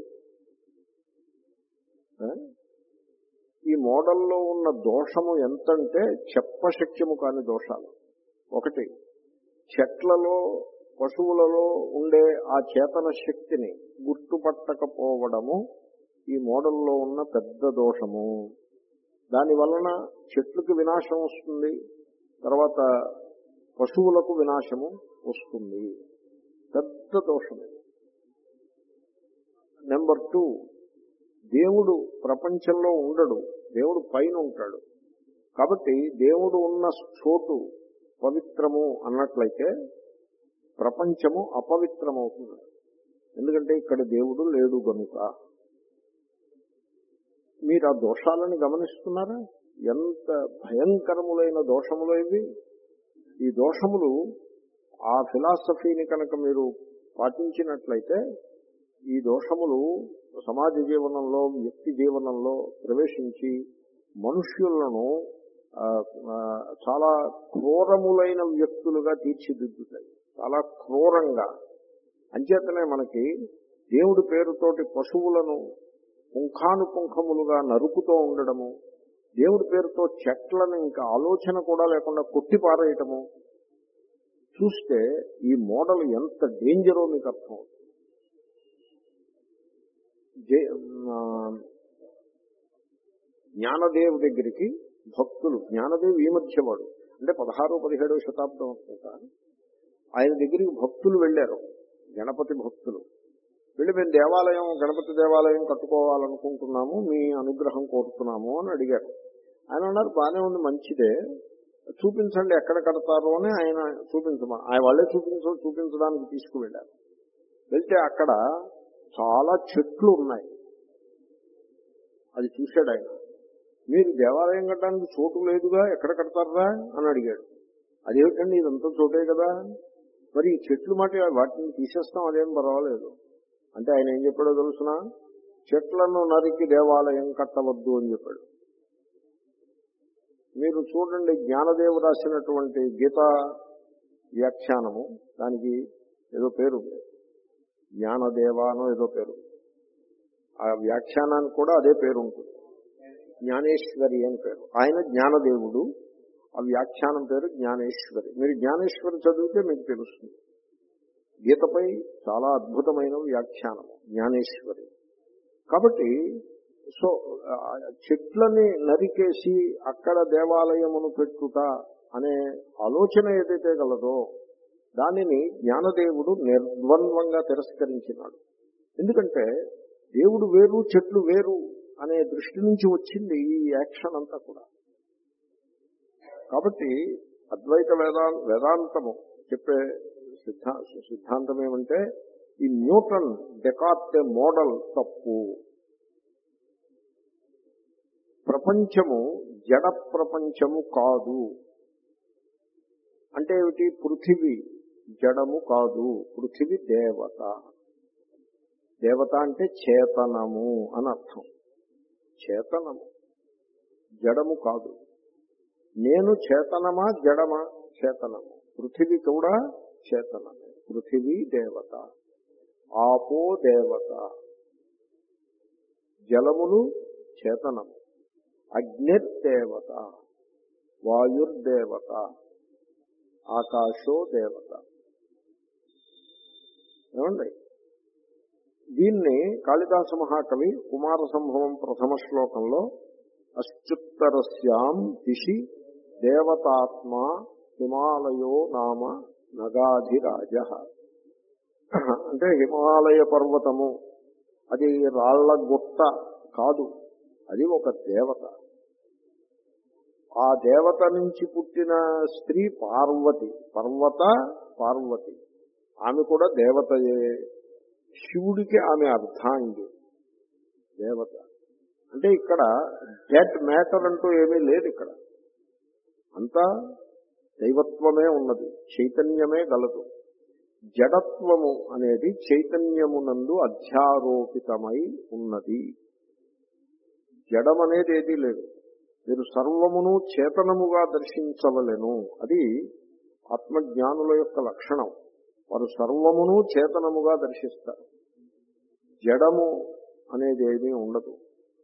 ఈ మోడల్లో ఉన్న దోషము ఎంతంటే చెప్పశక్యము కాని దోషాలు. ఒకటి, చెట్లలో, పశువులలో ఉండే ఆ చేతన శక్తిని గుర్తుపట్టకపోవడము ఈ మోడల్లో ఉన్న పెద్ద దోషము. దాని వలన చెట్లకు వినాశం వస్తుంది, తర్వాత పశువులకు వినాశము వస్తుంది. పెద్ద దోషమే. నెంబర్ టూ, దేవుడు ప్రపంచంలో ఉండడు, దేవుడు పైన ఉంటాడు. కాబట్టి దేవుడు ఉన్న చోటు పవిత్రము అన్నట్లయితే ప్రపంచము అపవిత్రమవుతుంది. ఎందుకంటే ఇక్కడ దేవుడు లేడు గనుక. మీరు ఆ దోషాలను గమనిస్తున్నారా? ఎంత భయంకరములైన దోషములు ఇవి. ఈ దోషములు ఆ ఫిలాసఫీని కనుక మీరు పాటించినట్లయితే ఈ దోషములు సమాజ జీవనంలో, వ్యక్తి జీవనంలో ప్రవేశించి మనుష్యులను చాలా క్రూరములైన వ్యక్తులుగా తీర్చిదిద్దుతాయి, చాలా క్రూరంగా. అంచేతనే మనకి దేవుడి పేరుతోటి పశువులను పుంఖానుపుంఖములుగా నరుకుతూ ఉండడము, దేవుడి పేరుతో చెట్లను ఇంకా ఆలోచన కూడా లేకుండా కొట్టిపారేయటము చూస్తే ఈ మోడల్ ఎంత డేంజరో మీకు అర్థం అవుతుంది. జ్ఞానదేవ్ దగ్గరికి భక్తులు, జ్ఞానదేవ్ ఈ మధ్యవాడు, అంటే పదహారో పదిహేడవ శతాబ్దం అనుకుంటా, ఆయన దగ్గరికి భక్తులు వెళ్ళారు, గణపతి భక్తులు. వెళ్ళి మేము దేవాలయం, గణపతి దేవాలయం కట్టుకోవాలనుకుంటున్నాము, మీ అనుగ్రహం కోరుతున్నాము అని అడిగారు. ఆయన అన్నారు, బాగానే ఉంది, మంచిదే, చూపించండి ఎక్కడ కడతారు అని. ఆయన చూపించమా, ఆయన వాళ్ళే చూపించ చూపించడానికి తీసుకువెళ్ళారు. వెళ్తే అక్కడ చాలా చెట్లు ఉన్నాయి. అది చూశాడు ఆయన. మీరు దేవాలయం కట్టడానికి చోటు లేదుగా, ఎక్కడ కడతారా అని అడిగాడు. అదేమిటండి, ఇదంతా చోటే కదా, మరి ఈ చెట్లు మాట వాటిని తీసేస్తాం, అదేం పర్వాలేదు అంటే ఆయన ఏం చెప్పాడో తెలుసిన, చెట్లను నరికి దేవాలయం కట్టవద్దు అని చెప్పాడు. మీరు చూడండి, జ్ఞానదేవు రాసినటువంటి గీతా వ్యాఖ్యానము, దానికి ఏదో పేరు, జ్ఞానదేవ అనో ఏదో పేరు, ఆ వ్యాఖ్యానానికి కూడా అదే పేరు ఉంటుంది, జ్ఞానేశ్వరి అని పేరు. ఆయన జ్ఞానదేవుడు, ఆ వ్యాఖ్యానం పేరు జ్ఞానేశ్వరి. మీరు జ్ఞానేశ్వరి చదివితే మీకు తెలుస్తుంది. గీతపై చాలా అద్భుతమైన వ్యాఖ్యానం జ్ఞానేశ్వరి. కాబట్టి సో చెట్లని నరికేసి అక్కడ దేవాలయమును పెట్టుట అనే ఆలోచన ఏదైతే గలదో దానిని జ్ఞానదేవుడు నిర్ద్వంద్వంగా తిరస్కరించినాడు. ఎందుకంటే దేవుడు వేరు చెట్లు వేరు అనే దృష్టి నుంచి వచ్చింది ఈ యాక్షన్ అంతా కూడా. కాబట్టి అద్వైత వేదా వేదాంతము చెప్పే సిద్ధా సిద్ధాంతం ఏమంటే ఈ న్యూటన్ డెకార్ట్ మోడల్ తప్పు. ప్రపంచము జడ ప్రపంచము కాదు అంటే ఏమిటి? పృథివీ జడము కాదు, పృథివీ దేవత. దేవత అంటే చేతనము అని అర్థం. చేతనము, జడము కాదు. నేను చేతనమా జడమా? చేతనము. పృథివీ కూడా చేతనమే. పృథివీ దేవత, ఆపో దేవత, జలములు చేతనము, అగ్నిర్దేవత, వాయుర్దేవత, ఆకాశో దేవత. ఏమండి? దీన్ని కాళిదాస మహాకవి కుమార సంభవం ప్రథమ శ్లోకంలో అశ్చుత్తరస్యాం దిశి దేవతాత్మ హిమాలయో నామ నగాధిరాజ అంటే హిమాలయ పర్వతము అది రాళ్ల గుట్ట కాదు, అది ఒక దేవత. ఆ దేవత నుంచి పుట్టిన స్త్రీ పార్వతి. పర్వత పార్వతి, ఆమె కూడా దేవతయే. శివుడికి ఆమె అర్ధాంగి దేవత. అంటే ఇక్కడ డెడ్ మ్యాటర్ అంటూ ఏమీ లేదు. ఇక్కడ అంతా దైవత్వమే ఉన్నది, చైతన్యమే గలదు. జడత్వము అనేది చైతన్యమునందు అధ్యారోపితమై ఉన్నది. జడమనేది ఏదీ లేదు. మీరు సర్వమును చేతనముగా దర్శించవలెను. అది ఆత్మజ్ఞానుల యొక్క లక్షణం. వారు సర్వమును చేతనముగా దర్శిస్తారు. జడము అనేది ఏమీ ఉండదు.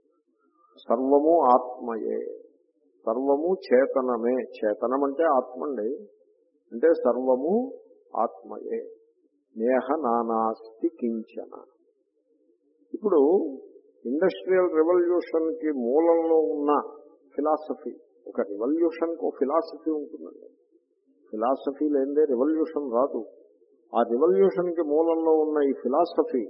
సర్వము ఆత్మయే, సర్వము చేతనమే. చేతనం అంటే ఆత్మండి, అంటే సర్వము ఆత్మయే. నేహ నానాస్తి కించన. ఇప్పుడు ఇండస్ట్రియల్ రెవల్యూషన్ కి మూలంలో ఉన్న ఫిలాసఫీ, ఒక రెవల్యూషన్ కు ఫిలాసఫీ ఉంటుందండి. ఫిలాసఫీ లేదే రెవల్యూషన్ రాదు. ఆ రెవల్యూషన్ కి మూలంలో ఉన్న ఈ ఫిలాసఫీ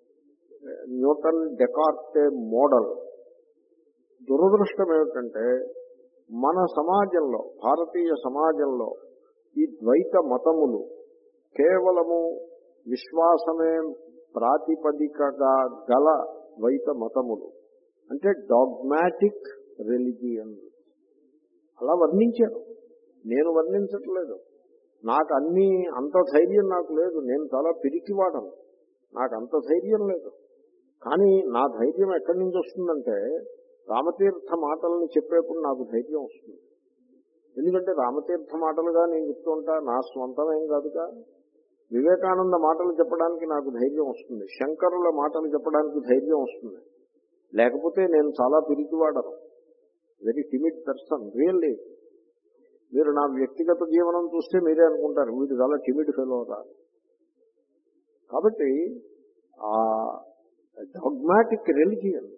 న్యూటన్ డెకార్టే మోడల్. దురదృష్టం ఏమిటంటే మన సమాజంలో, భారతీయ సమాజంలో ఈ ద్వైత మతములు కేవలము విశ్వాసమే ప్రాతిపదికగా గల ద్వైత మతములు, అంటే డాగ్మాటిక్ రిలిజియన్ అలా వర్ణించారు. నేను వర్ణించట్లేదు. నాకు అన్ని అంత ధైర్యం నాకు లేదు. నేను చాలా పిరికివాడను, నాకు అంత ధైర్యం లేదు. కానీ నా ధైర్యం ఎక్కడి నుంచి వస్తుందంటే రామతీర్థ మాటలను చెప్పేప్పుడు నాకు ధైర్యం వస్తుంది. ఎందుకంటే రామతీర్థ మాటలుగా నేను చెప్తుంటా, నా స్వంతమేం కాదుగా. వివేకానంద మాటలు చెప్పడానికి నాకు ధైర్యం వస్తుంది, శంకరుల మాటలు చెప్పడానికి ధైర్యం వస్తుంది. లేకపోతే నేను చాలా పిరికివాడను, వెరీ టిమిడ్ పర్సన్ రియల్లీ. మీరు నా వ్యక్తిగత జీవనం చూస్తే మీరే అనుకుంటారు వీడు చాలా టిమిడ్ ఫెలో రా. కాబట్టి ఆ డాగ్మాటిక్ రిలిజియన్స్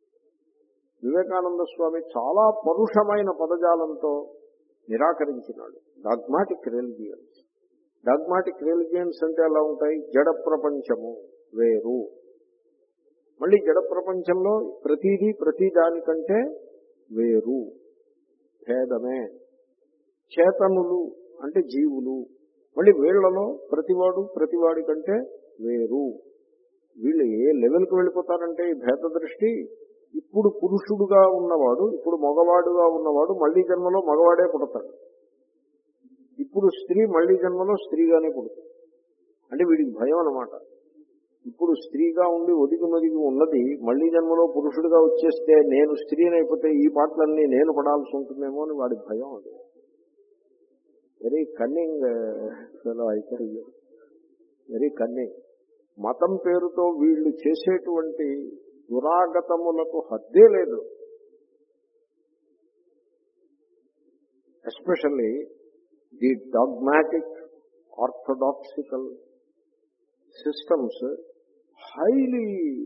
వివేకానంద స్వామి చాలా పరుషమైన పదజాలంతో నిరాకరించినాడు. Dogmatic religions. డాగ్మాటిక్ రిలిజియన్స్ అంటే ఎలా ఉంటాయి? జడ ప్రపంచము వేరు, మళ్ళీ జడ ప్రపంచంలో ప్రతిదీ ప్రతి దానికంటే వేరు, భేదమే. చేతనులు అంటే జీవులు, మళ్ళీ వీళ్లలో ప్రతివాడు ప్రతివాడి కంటే వేరు. వీళ్ళు ఏ లెవెల్కి వెళ్ళిపోతారంటే ఈ భేద దృష్టి, ఇప్పుడు పురుషుడుగా ఉన్నవాడు, ఇప్పుడు మగవాడుగా ఉన్నవాడు మళ్లీ జన్మలో మగవాడే పుడతాడు. ఇప్పుడు స్త్రీ మళ్లీ జన్మలో స్త్రీగానే పుడుతుంది. అంటే వీడికి భయం అన్నమాట. ఇప్పుడు స్త్రీగా ఉండి ఒదిగి మదిగి ఉన్నది మళ్లీ జన్మలో పురుషుడిగా వచ్చేస్తే నేను స్త్రీని అయిపోతే ఈ పాటలన్నీ నేను పడాల్సి ఉంటుందేమో అని వాడి భయం. అది వెరీ కన్నింగ్ ఫెలో అయితే, వెరీ కన్నింగ్. మతం పేరుతో వీళ్ళు చేసేటువంటి దురాగతములకు హద్దే లేదు. Especially the dogmatic orthodoxical systems highly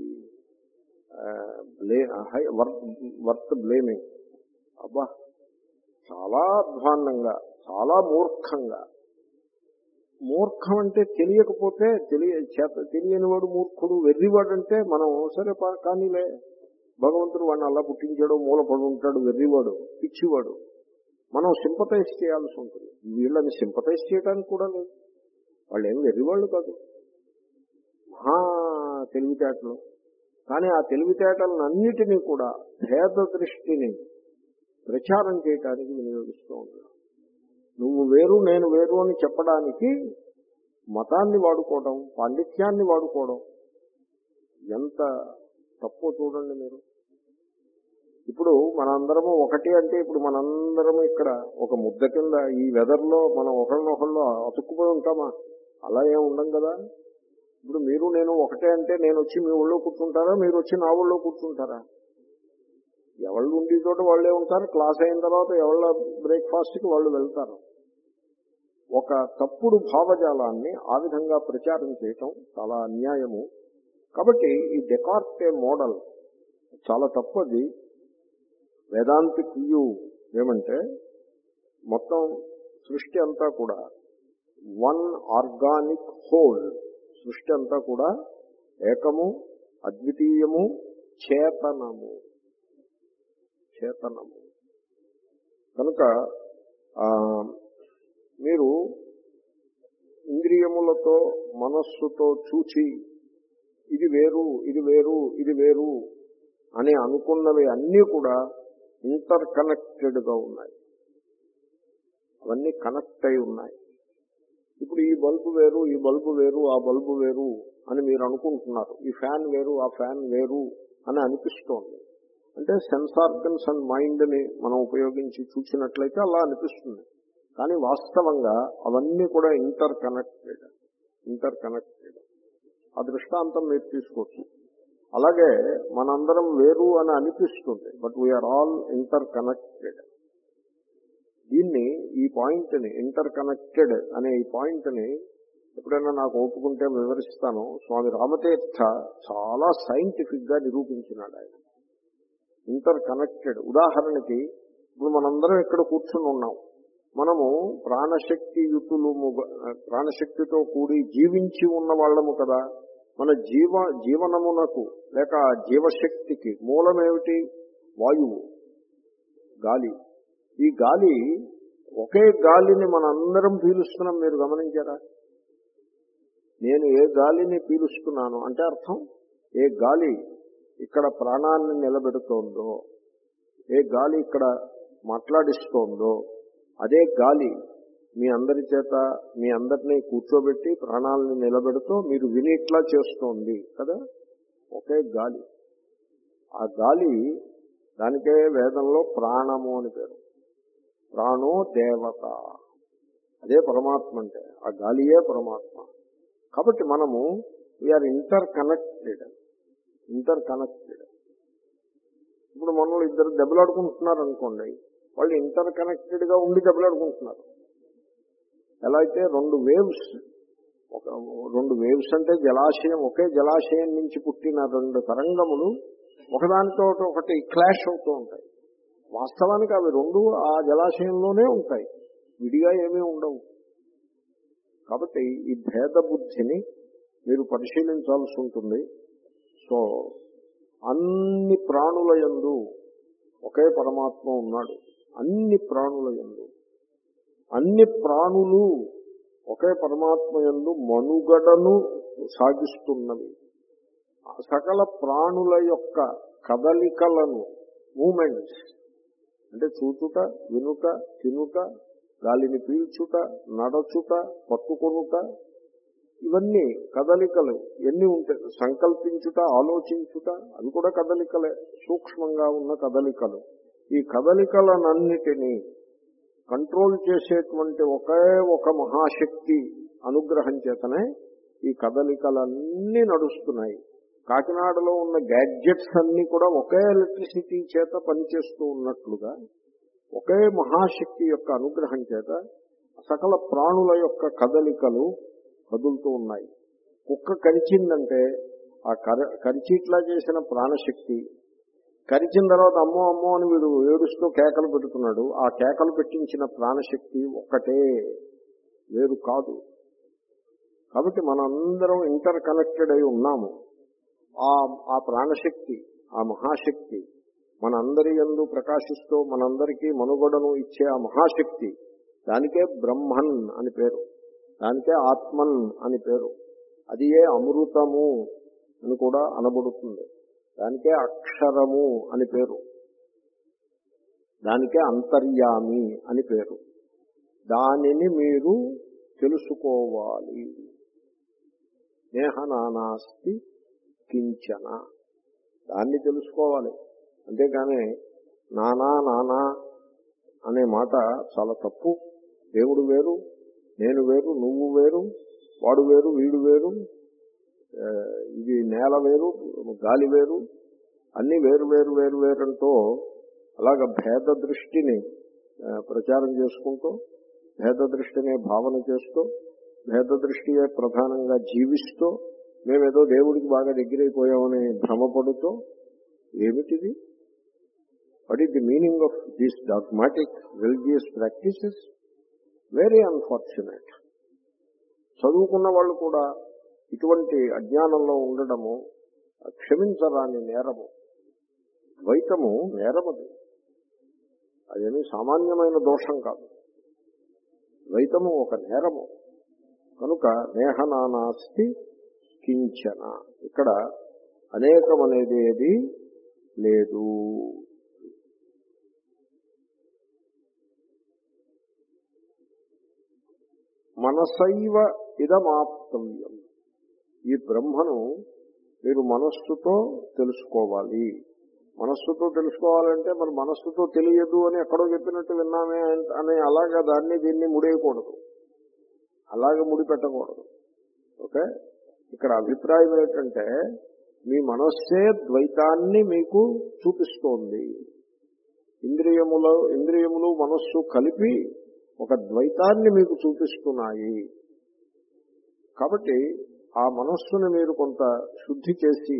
worth blaming. అబ్బా, చాలా అధ్వాన్నంగా, చాలా మూర్ఖంగా. మూర్ఖం అంటే తెలియకపోతే తెలియ చేత తెలియని వాడు మూర్ఖుడు, వెర్రివాడు అంటే మనం సరే కానీలే, భగవంతుడు వాడిని అలా పుట్టించాడు, మూలపడి ఉంటాడు, వెర్రివాడు, పిచ్చివాడు, మనం సింపతైజ్ చేయాల్సి ఉంటుంది. వీళ్ళని సింపతైజ్ చేయడానికి కూడా లేదు. వాళ్ళు ఏం వెర్రివాళ్ళు కాదు, మహా తెలివితేటలు. కానీ ఆ తెలివితేటలను అన్నిటినీ కూడా భేద దృష్టిని ప్రచారం చేయడానికి వినియోగిస్తూ ఉంటాడు. నువ్వు వేరు నేను వేరు అని చెప్పడానికి మతాన్ని వాడుకోవడం, పాండిత్యాన్ని వాడుకోవడం ఎంత తప్పో చూడండి మీరు. ఇప్పుడు మనందరము ఒకటి అంటే ఇప్పుడు మనందరము ఇక్కడ ఒక ముద్ద కింద ఈ వెదర్లో మనం ఒకరినొకళ్ళు అతుక్కుపోయి ఉంటామా? అలా ఏం ఉండం కదా. ఇప్పుడు మీరు నేను ఒకటే అంటే నేను వచ్చి మీ ఊళ్ళో కూర్చుంటారా, మీరు వచ్చి నా ఊళ్ళో కూర్చుంటారా? ఎవళ్ళు ఉండే చోట వాళ్ళే ఉంటారు. క్లాస్ అయిన తర్వాత ఎవళ్ళ బ్రేక్ఫాస్ట్కి వాళ్ళు వెళ్తారు. ఒక తప్పుడు భావజాలాన్ని ఆ విధంగా ప్రచారం చేయటం చాలా అన్యాయము. కాబట్టి ఈ డెకార్టే మోడల్ చాలా తప్పది. వేదాంతిక్ వ్యూ ఏమంటే మొత్తం సృష్టి అంతా కూడా వన్ ఆర్గానిక్ హోల్, సృష్టి అంతా కూడా ఏకము, అద్వితీయము, చేతనము. చేతనము కనుక మీరు ఇంద్రియములతో మనస్సుతో చూచి ఇది వేరు ఇది వేరు ఇది వేరు అని అనుకున్నవి అన్నీ కూడా ఇంటర్ కనెక్టెడ్గా ఉన్నాయి. అవన్నీ కనెక్ట్ అయి ఉన్నాయి. ఇప్పుడు ఈ బల్బు వేరు ఈ బల్బు వేరు ఆ బల్బు వేరు అని మీరు అనుకుంటున్నారు. ఈ ఫ్యాన్ వేరు ఆ ఫ్యాన్ వేరు అని అనిపిస్తోంది. అంటే సెన్స్ ఆర్గన్స్ అండ్ మైండ్ని మనం ఉపయోగించి చూసినట్లయితే అలా అనిపిస్తుంది. కానీ వాస్తవంగా అవన్నీ కూడా ఇంటర్ కనెక్టెడ్ ఇంటర్ కనెక్టెడ్ ఆ దృష్టాంతం మీరు తీసుకోవచ్చు. అలాగే మనందరం వేరు అని అనిపిస్తుంది, but we are all interconnected. దీన్ని ఈ పాయింట్ని ఇంటర్ కనెక్టెడ్ అనే ఈ పాయింట్ని ఎప్పుడైనా నాకు ఒప్పుకుంటే వివరిస్తాను. స్వామి రామతీర్థ చాలా సైంటిఫిక్ గా నిరూపించినాడు ఆయన. Interconnected. ఉదాహరణకి ఇప్పుడు మనందరం ఇక్కడ కూర్చుని ఉన్నాం. మనము ప్రాణశక్తి యుతులు ప్రాణశక్తితో కూడి జీవించి ఉన్న వాళ్ళము కదా. మన జీవ జీవనమునకు లేక జీవశక్తికి మూలమేమిటి? వాయువు, గాలి. ఈ గాలి ఒకే గాలిని మనందరం పీలుస్తున్నాం. మీరు గమనించారా? నేను ఏ గాలిని పీలుస్తున్నాను అంటే అర్థం ఏ గాలి ఇక్కడ ప్రాణాన్ని నిలబెడుతోందో, ఏ గాలి ఇక్కడ మాట్లాడిస్తోందో అదే గాలి మీ అందరి చేత మీ అందరినీ కూర్చోబెట్టి ప్రాణాలను నిలబెడుతూ మీరు వినిట్లా చేస్తోంది కదా. ఒకే గాలి. ఆ గాలి దానికే వేదంలో ప్రాణము అని పేరు. ప్రాణో దేవత, అదే పరమాత్మ. అంటే ఆ గాలియే పరమాత్మ. కాబట్టి మనము we are interconnected interconnected ఇప్పుడు మనల్ని ఇద్దరు దెబ్బలాడుకుంటున్నారు అనుకోండి, వాళ్ళు ఇంటర్ కనెక్టెడ్ గా ఉండి దెబ్బలాడుకుంటున్నారు. ఎలా అయితే రెండు వేవ్స్, ఒక రెండు వేవ్స్ అంటే జలాశయం, ఒకే జలాశయం నుంచి పుట్టిన రెండు తరంగములు ఒకదానితో ఒకటి క్లాష్ అవుతూ ఉంటాయి. వాస్తవానికి అవి రెండు ఆ జలాశయంలోనే ఉంటాయి, విడిగా ఏమీ ఉండవు. కాబట్టి ఈ భేద బుద్ధిని మీరు పరిశీలించాల్సి ఉంటుంది. సో అన్ని ప్రాణుల యందు ఒకే పరమాత్మ ఉన్నాడు. అన్ని ప్రాణుల యందు అన్ని ప్రాణులు ఒకే పరమాత్మ యందు మనుగడను సాగిస్తున్నవి. సకల ప్రాణుల యొక్క కదలికలను, మూమెంట్స్ అంటే చూచుట, వినుట, తినుట, గాలిని పీల్చుట, నడచుట, పట్టుకొనుట, ఇవన్నీ కదలికలు. ఎన్ని ఉంటాయి? సంకల్పించుట, ఆలోచించుట, అవి కూడా కదలికలే, సూక్ష్మంగా ఉన్న కదలికలు. ఈ కదలికలనన్నిటినీ కంట్రోల్ చేసేటువంటి ఒకే ఒక మహాశక్తి అనుగ్రహం చేతనే ఈ కదలికలన్నీ నడుస్తున్నాయి. కాకినాడలో ఉన్న గ్యాడ్జెట్స్ అన్నీ కూడా ఒకే ఎలక్ట్రిసిటీ చేత పనిచేస్తూ ఉన్నట్లుగా ఒకే మహాశక్తి యొక్క అనుగ్రహం చేత సకల ప్రాణుల యొక్క కదలికలు కదులుతూ ఉన్నాయి. కుక్క కరిచిందంటే ఆ కర కరిచిట్లా చేసిన ప్రాణశక్తి కరిచిన తర్వాత అమ్మో అమ్మో అని వీడు ఏడుస్తూ కేకలు పెడుతున్నాడు. ఆ కేకలు పెట్టించిన ప్రాణశక్తి ఒక్కటే, వేరు కాదు. కాబట్టి మనందరం ఇంటర్ కనెక్టెడ్ అయి ఉన్నాము. ఆ ఆ ప్రాణశక్తి, ఆ మహాశక్తి మనందరి యందు ప్రకాశిస్తూ మనందరికీ మనుగడను ఇచ్చే ఆ మహాశక్తి, దానికే బ్రహ్మన్ అని పేరు, దానికే ఆత్మన్ అని పేరు. అది ఏ అమృతము అని కూడా అనబడుతుంది. దానికే అక్షరము అని పేరు, దానికే అంతర్యామి అని పేరు. దానిని మీరు తెలుసుకోవాలి. నేహనానాస్తి కించన, దాన్ని తెలుసుకోవాలి. అంతేకాని నానా నానా అనే మాట చాలా తప్పు. దేవుడు వేరు, నేను వేరు, నువ్వు వేరు, వాడు వేరు, వీడు వేరు, ఇది నేల వేరు, గాలి వేరు, అన్నీ వేరు వేరు వేరు వేరంటూ అలాగ భేద దృష్టిని ప్రచారం చేసుకుంటూ, భేద దృష్టిని భావన చేస్తూ, భేద దృష్టియే ప్రధానంగా జీవిస్తూ, మేమేదో దేవుడికి బాగా దగ్గరైపోయామని భ్రమపడుతూ, ఏమిటిది? What is the meaning of these dogmatic religious practices? Very unfortunate. చదువుకున్న వాళ్ళు కూడా ఇటువంటి అజ్ఞానంలో ఉండడము క్షమించరాని నేరము. ద్వైతము నేరమది, అదేమీ సామాన్యమైన దోషం కాదు. ద్వైతము ఒక నేరము. కనుక నేహనానాస్తి కించన, ఇక్కడ అనేకం అనేది ఏది లేదు. మనసైవ ఇదమాప్తవ్యం, ఈ బ్రహ్మను మీరు మనస్సుతో తెలుసుకోవాలి. మనస్సుతో తెలుసుకోవాలంటే మరి మనస్సుతో తెలియదు అని ఎక్కడో చెప్పినట్టు విన్నామే అని అలాగా దాన్ని దీన్ని ముడేయకూడదు, అలాగే ముడిపెట్టకూడదు. ఓకే, ఇక్కడ అభిప్రాయం ఏంటంటే మీ మనస్సే ద్వైతాన్ని మీకు చూపిస్తోంది. ఇంద్రియములు ఇంద్రియములు మనస్సు కలిపి ఒక ద్వైతాన్ని మీకు చూపిస్తున్నాయి. కాబట్టి ఆ మనస్సును మీరు కొంత శుద్ధి చేసి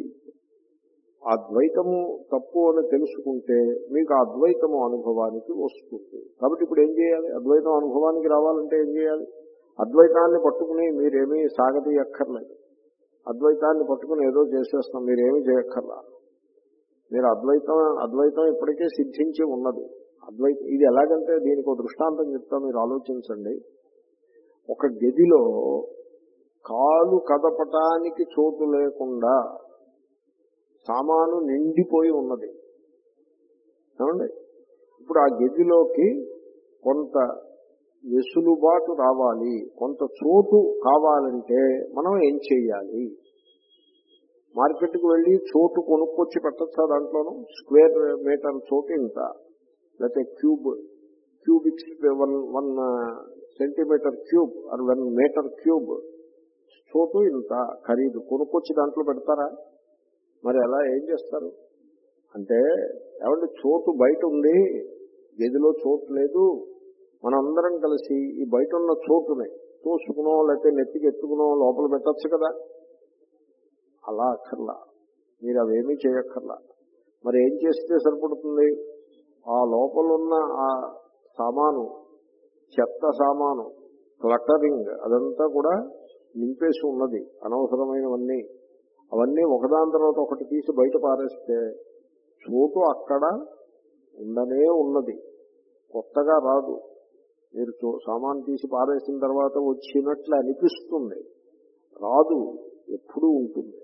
ఆ ద్వైతము తప్పు అని తెలుసుకుంటే మీకు ఆ అద్వైతము అనుభవానికి వస్తుంది. కాబట్టి ఇప్పుడు ఏం చేయాలి? అద్వైతం అనుభవానికి రావాలంటే ఏం చేయాలి? అద్వైతాన్ని పట్టుకుని మీరేమీ సాగతీయక్కర్లేదు. అద్వైతాన్ని పట్టుకుని ఏదో చేసేస్తాం, మీరేమీ చేయక్కర్లా. మీరు అద్వైతం అద్వైతం ఇప్పటికే సిద్ధించి ఉన్నది. అద్వైతం ఇది ఎలాగంటే దీనికి ఒక దృష్టాంతం చెప్తా, మీరు ఆలోచించండి. ఒక గదిలో కాలు కదపటానికి చోటు లేకుండా సామాను నిండిపోయి ఉన్నది. ఏమండి, ఇప్పుడు ఆ గదిలోకి కొంత వెసులుబాటు రావాలి, కొంత చోటు కావాలంటే మనం ఏం చెయ్యాలి? మార్కెట్కి వెళ్ళి చోటు కొనుక్కొచ్చి పెట్టచ్చా? దాంట్లోనూ స్క్వేర్ మీటర్ చోటు ఇంత, లేకపోతే cube cubics one one centimetre cube or one metre cube చోటు ఇంత ఖరీదు కొనుక్కొచ్చి దాంట్లో పెడతారా? మరి అలా ఏం చేస్తారు అంటే, ఏమంటే చోటు బయట ఉంది, గదిలో చోటు లేదు, మనందరం కలిసి ఈ బయట ఉన్న చోటుని తోసుకునో లేకపోతే నెత్తికి ఎత్తుకునో లోపల పెట్టచ్చు కదా. అలా అక్కర్లా, మీరు అవేమీ చేయక్కర్లా. మరి ఏం చేస్తే సరిపడుతుంది? ఆ లోపల ఉన్న ఆ సామాను, చెత్త సామాను, క్లటరింగ్ అదంతా కూడా నింపేసి ఉన్నది, అనవసరమైనవన్నీ. అవన్నీ ఒకదాని తర్వాత ఒకటి తీసి బయట పారేస్తే చోటు అక్కడ ఉండనే ఉన్నది, కొత్తగా రాదు. మీరు సామాను తీసి పారేసిన తర్వాత వచ్చినట్లు అనిపిస్తుంది, రాదు, ఎప్పుడూ ఉంటుంది.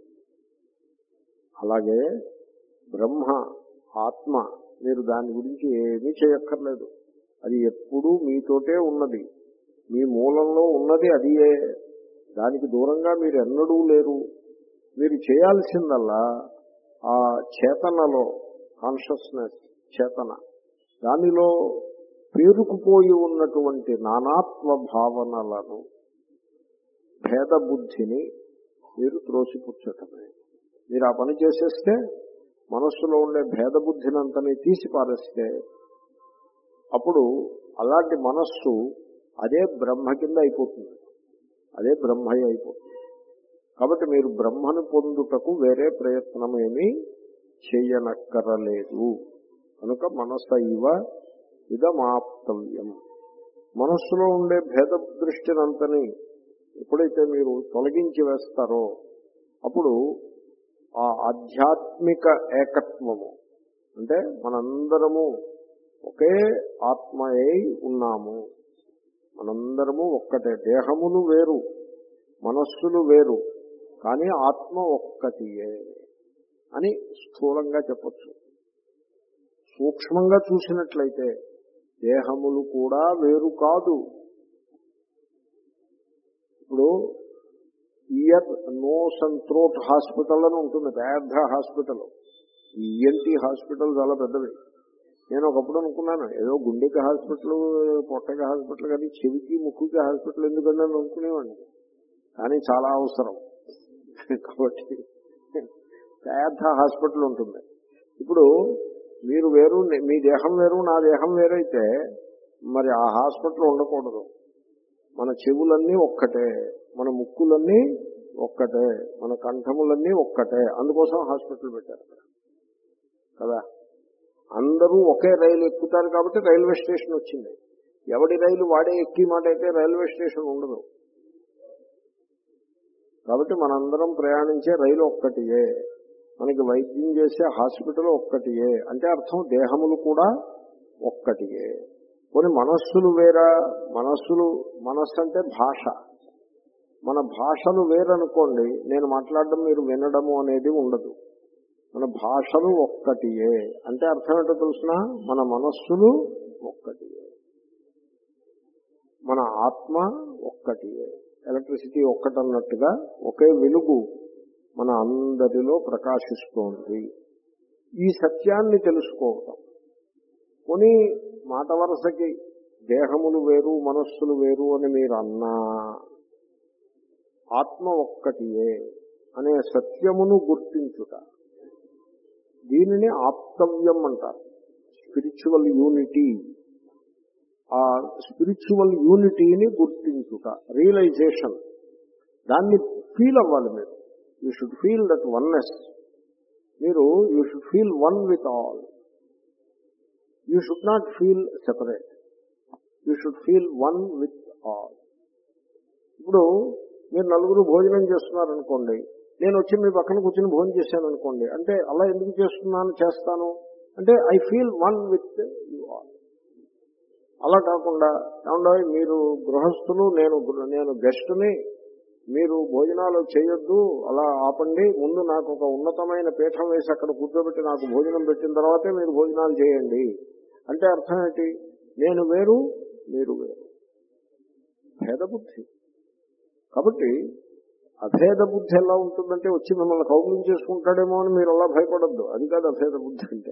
అలాగే బ్రహ్మ ఆత్మ, మీరు దాని గురించి ఏమీ చేయక్కర్లేదు. అది ఎప్పుడూ మీతోటే ఉన్నది, మీ మూలంలో ఉన్నది అదియే. దానికి దూరంగా మీరు ఎన్నడూ లేరు. మీరు చేయాల్సిందల్లా ఆ చేతనలో, కాన్షియస్నెస్ చేతన, దానిలో పేరుకుపోయి ఉన్నటువంటి నానాత్వ భావనలను, భేద బుద్ధిని మీరు త్రోసిపుచ్చటమే. మీరు ఆ పని చేసేస్తే, మనస్సులో ఉండే భేద బుద్ధినంతని తీసి పారేస్తే, అప్పుడు అలాంటి మనస్సు అదే బ్రహ్మ కింద అయిపోతుంది, అదే బ్రహ్మయ్య అయిపోతుంది. కాబట్టి మీరు బ్రహ్మను పొందుటకు వేరే ప్రయత్నం ఏమీ చేయనక్కరలేదు. కనుక మనస్స ఇవ ఇదమాప్తవ్యం. మనస్సులో ఉండే భేద దృష్టినంతని ఎప్పుడైతే మీరు తొలగించి వేస్తారో అప్పుడు ఆ ఆధ్యాత్మిక ఏకత్వము, అంటే మనందరము ఒకే ఆత్మయై ఉన్నాము, మనందరము ఒక్కటే, దేహములు వేరు, మనస్సులు వేరు, కానీ ఆత్మ ఒక్కటియే అని స్థూలంగా చెప్పచ్చు. సూక్ష్మంగా చూసినట్లయితే దేహములు కూడా వేరు కాదు. ఇప్పుడు ear nose and throat hospital అని ఉంటుంది, పెద్ద హాస్పిటల్. ఈఎన్టీ హాస్పిటల్ చాలా పెద్దవి. నేను ఒకప్పుడు అనుకున్నాను ఏదో గుండెకి హాస్పిటల్, పొట్టకి హాస్పిటల్, కానీ చెవికి ముక్కుకి హాస్పిటల్ ఎందుకని అనుకునేవాడిని. కానీ చాలా అవసరం కాబట్టి పెద్ద హాస్పిటల్ ఉంటుంది. ఇప్పుడు మీరు వేరు, మీ దేహం వేరు, నా దేహం వేరైతే మరి ఆ హాస్పిటల్ ఉండకూడదు. మన చెవులన్నీ ఒక్కటే, మన ముక్కులన్నీ ఒక్కటే, మన కంఠములన్నీ ఒక్కటే, అందుకోసం హాస్పిటల్ పెట్టారు కదా. అందరూ ఒకే రైలు ఎక్కుతారు కాబట్టి రైల్వే స్టేషన్ వచ్చింది. ఎవడి రైలు వాడే ఎక్కి మాట అయితే రైల్వే స్టేషన్ ఉండదు. కాబట్టి మనందరం ప్రయాణించే రైలు ఒక్కటియే, మనకి వైద్యం చేసే హాస్పిటల్ ఒక్కటియే. అంటే అర్థం దేహములు కూడా ఒక్కటియే. కొన్ని మనస్సులు వేరా, మనస్సులు, మనస్సు అంటే భాష, మన భాషలు వేరనుకోండి, నేను మాట్లాడడం మీరు వినడము అనేది ఉండదు. మన భాషలు ఒక్కటియే అంటే అర్థం ఏంటో తెలుసిన, మన మనస్సులు ఒక్కటియే, మన ఆత్మ ఒక్కటియే. ఎలక్ట్రిసిటీ ఒక్కటన్నట్టుగా ఒకే వెలుగు మన అందరిలో ప్రకాశిస్తోంది. ఈ సత్యాన్ని తెలుసుకోవటం. కొని మాట వరసకి దేహములు వేరు, మనస్సులు వేరు అని మీరు అన్నా, ఆత్మ ఒక్కటియే అనే సత్యమును గుర్తించుట, దీనిని ఆప్తవ్యం అంటారు. స్పిరిచువల్ యూనిటీ, ఆ స్పిరిచువల్ యూనిటీని గుర్తించుట, రియలైజేషన్, దాన్ని ఫీల్ అవ్వాలి మీరు. You should feel that oneness. మీరు you should feel one with all. You should not feel separate, you should feel one with all. ఇప్పుడు మీరు నలుగురు భోజనం చేస్తున్నారనుకోండి, నేను వచ్చి మీ పక్కన కూర్చొని భోజనం చేశాను అనుకోండి, అంటే అలా ఎందుకు చేస్తున్నాను చేస్తాను అంటే I feel one with you all. అలా కాకుండా ఏమంటే మీరు గృహస్థులు, నేను నేను గెస్టుని, మీరు భోజనాలు చేయొద్దు, అలా ఆపండి, ముందు నాకు ఒక ఉన్నతమైన పీఠం వేసి అక్కడ కూర్చోబెట్టి నాకు భోజనం పెట్టిన తర్వాతే మీరు భోజనాలు చేయండి అంటే అర్థం ఏంటి? నేను వేరు, మీరు వేరు, భేదబుద్ధి. కాబట్టి అభేద బుద్ధి ఎలా ఉంటుందంటే వచ్చి మిమ్మల్ని కౌగులింపు చేసుకుంటాడేమో అని మీరు అలా భయపడద్దు. అది కాదు అభేద బుద్ధి అంటే.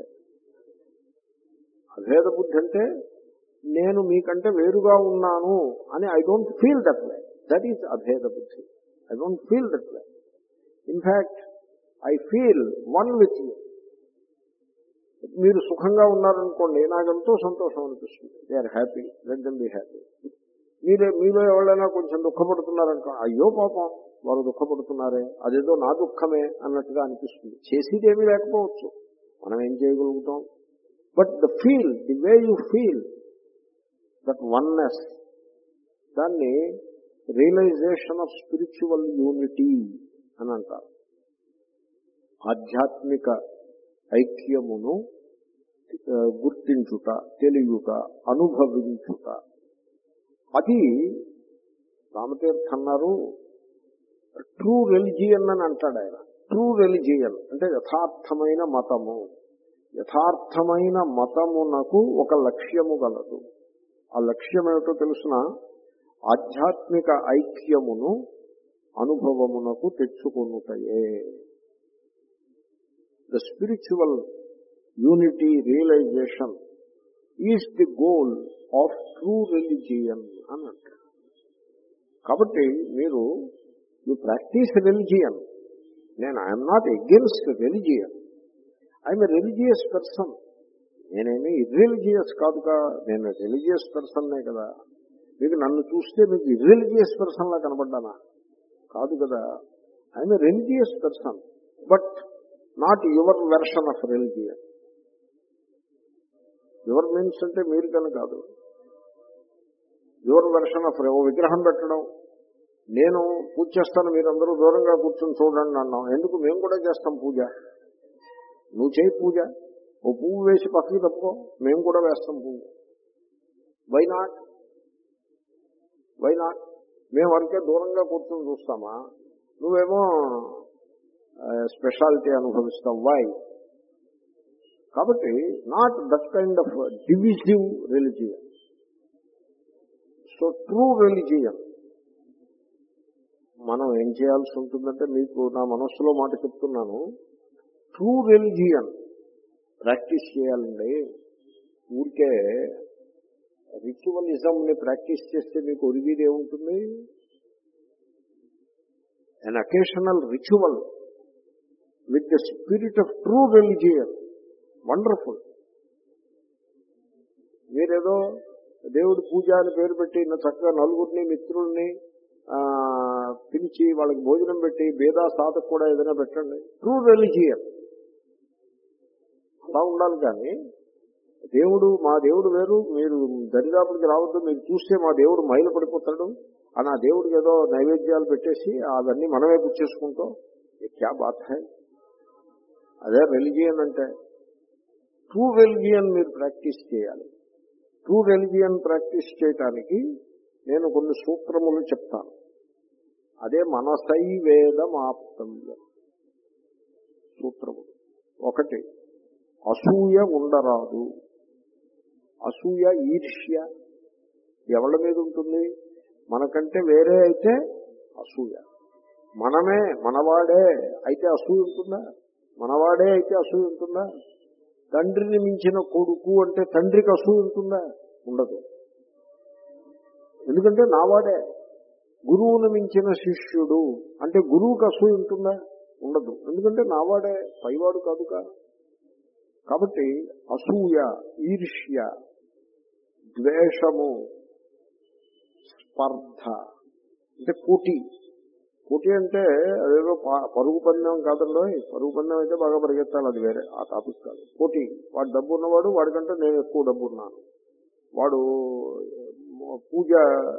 అభేద బుద్ధి అంటే నేను మీకంటే వేరుగా ఉన్నాను అని I don't feel that way. That is అభేద బుద్ధి. I don't feel that way. In fact I feel one with you. మీరు సుఖంగా ఉన్నారనుకోండి, నాకెంతో సంతోషం అనిపిస్తుంది. They are happy, let them be happy. మీరే మీలో ఎవరైనా కొంచెం దుఃఖపడుతున్నారనుకో, అయ్యో పాపం వారు దుఃఖపడుతున్నారే, అదేదో నా దుఃఖమే అన్నట్టుగా అనిపిస్తుంది. చేసేదేమీ లేకపోవచ్చు, మనం ఏం చేయగలుగుతాం. But the feel, the way you feel that oneness, దాన్ని రియలైజేషన్ ఆఫ్ స్పిరిచువల్ యూనిటీ అని అంటారు. ఆధ్యాత్మిక ఐక్యమును గుర్తించుట, తెలియుట, అనుభవించుట. అది రామతీర్థ అన్నారు, ట్రూ రెలిజియన్ అని అంటాడు ఆయన. ట్రూ రెలిజియన్ అంటే యథార్థమైన మతము. యథార్థమైన మతమునకు ఒక లక్ష్యము గలదు. ఆ లక్ష్యం ఏమిటో తెలుసిన, ఆధ్యాత్మిక ఐక్యమును అనుభవమునకు తెచ్చుకొనుటయే. The spiritual unity realization is the goal of true religion అని అంటారు. కాబట్టి మీరు యూ ప్రాక్టీస్ రిలిజియన్. నేను I'm not against religion, I'm a religious person. నేనేమి ఇర్రిలిజియస్ కాదుగా, నేను రిలిజియస్ పర్సన్నే కదా. మీకు నన్ను చూస్తే మీకు ఇర్రిలిజియస్ పర్సన్లా కనబడ్డానా? కాదు కదా. I'm a religious person, but not your version of religion. Your means అంటే మీరు కన్నా కాదు. యువర్ వెర్షన్ ఆఫ్ ఓ విగ్రహం పెట్టడం, నేను పూజ చేస్తాను మీరందరూ దూరంగా కూర్చొని చూడండి అన్నాం. ఎందుకు? మేము కూడా చేస్తాం పూజ. నువ్వు చేయి పూజ, ఓ పువ్వు వేసి పక్కకి తప్పుకో, మేము కూడా వేస్తాం పువ్వు. Why not? Why not? మేము వరకే దూరంగా కూర్చొని చూస్తామా? నువ్వేమో స్పెషాలిటీ అనుభవిస్తావు. వై? కాబట్టి not that kind of divisive religion. So true religion మనం ఏం చేయాల్సి ఉంటుందంటే, మీకు నా మనస్సులో మాట చెప్తున్నాను, ట్రూ రిలిజియన్ ప్రాక్టీస్ చేయాలండి. ఊరికే రిచువలిజంని ప్రాక్టీస్ చేస్తే మీకు ఒరిగేది ఏముంటుంది? An occasional ritual with the spirit of true religion, wonderful. మీరేదో దేవుడి పూజ అని పేరు పెట్టి చక్కగా నలుగురిని మిత్రుల్ని పిలిచి వాళ్ళకి భోజనం పెట్టి భేదా సాధకు కూడా ఏదైనా పెట్టండి. ట్రూ రిలిజియన్ అలా ఉండాలి. కానీ దేవుడు మా దేవుడు వేరు, మీరు దరిదాపులకి రావద్దు, మీరు చూస్తే మా దేవుడు మైలు పడిపోతాడు అని ఆ దేవుడికి ఏదో నైవేద్యాలు పెట్టేసి అవన్నీ మనమే పుచ్చేసుకుంటాం. క్యా బాత్ హై? అదే రిలిజియన్ అంటే. ట్రూ రిలిజియన్ మీరు ప్రాక్టీస్ చేయాలి. ట్రూ రిలిజియన్ ప్రాక్టీస్ చేయటానికి నేను కొన్ని సూత్రములు చెప్తాను. అదే మనసై వేదమాప్తవ్యం సూత్రములు. ఒకటి, అసూయ ఉండరాదు. అసూయ, ఈర్ష్య ఎవరి మీద ఉంటుంది? మనకంటే వేరే అయితే అసూయ. మనమే మనవాడే అయితే అసూయ ఉంటుందా? మనవాడే అయితే అసూయ ఉంటుందా? తండ్రిని మించిన కొడుకు అంటే తండ్రికి అసూయ ఉంటుందా? ఉండదు. ఎందుకంటే నావాడే. గురువును మించిన శిష్యుడు అంటే గురువుకి అసూయ ఉంటుందా? ఉండదు. ఎందుకంటే నావాడే, పైవాడు కాదుగా. కాబట్టి అసూయ, ఈర్ష్య, ద్వేషము, స్పర్ధ అంటే పోటీ. పోటీ అంటే అదేదో పరుగు పందెం కాదండో. పరుగు పందెం అయితే బాగా పరిగెత్తాలి, అది వేరే, ఆ టాపిక్ కాదు. పోటీ, వాడు డబ్బు ఉన్నవాడు వాడికంటే నేను ఎక్కువ డబ్బు ఉన్నాను, వాడు పూజ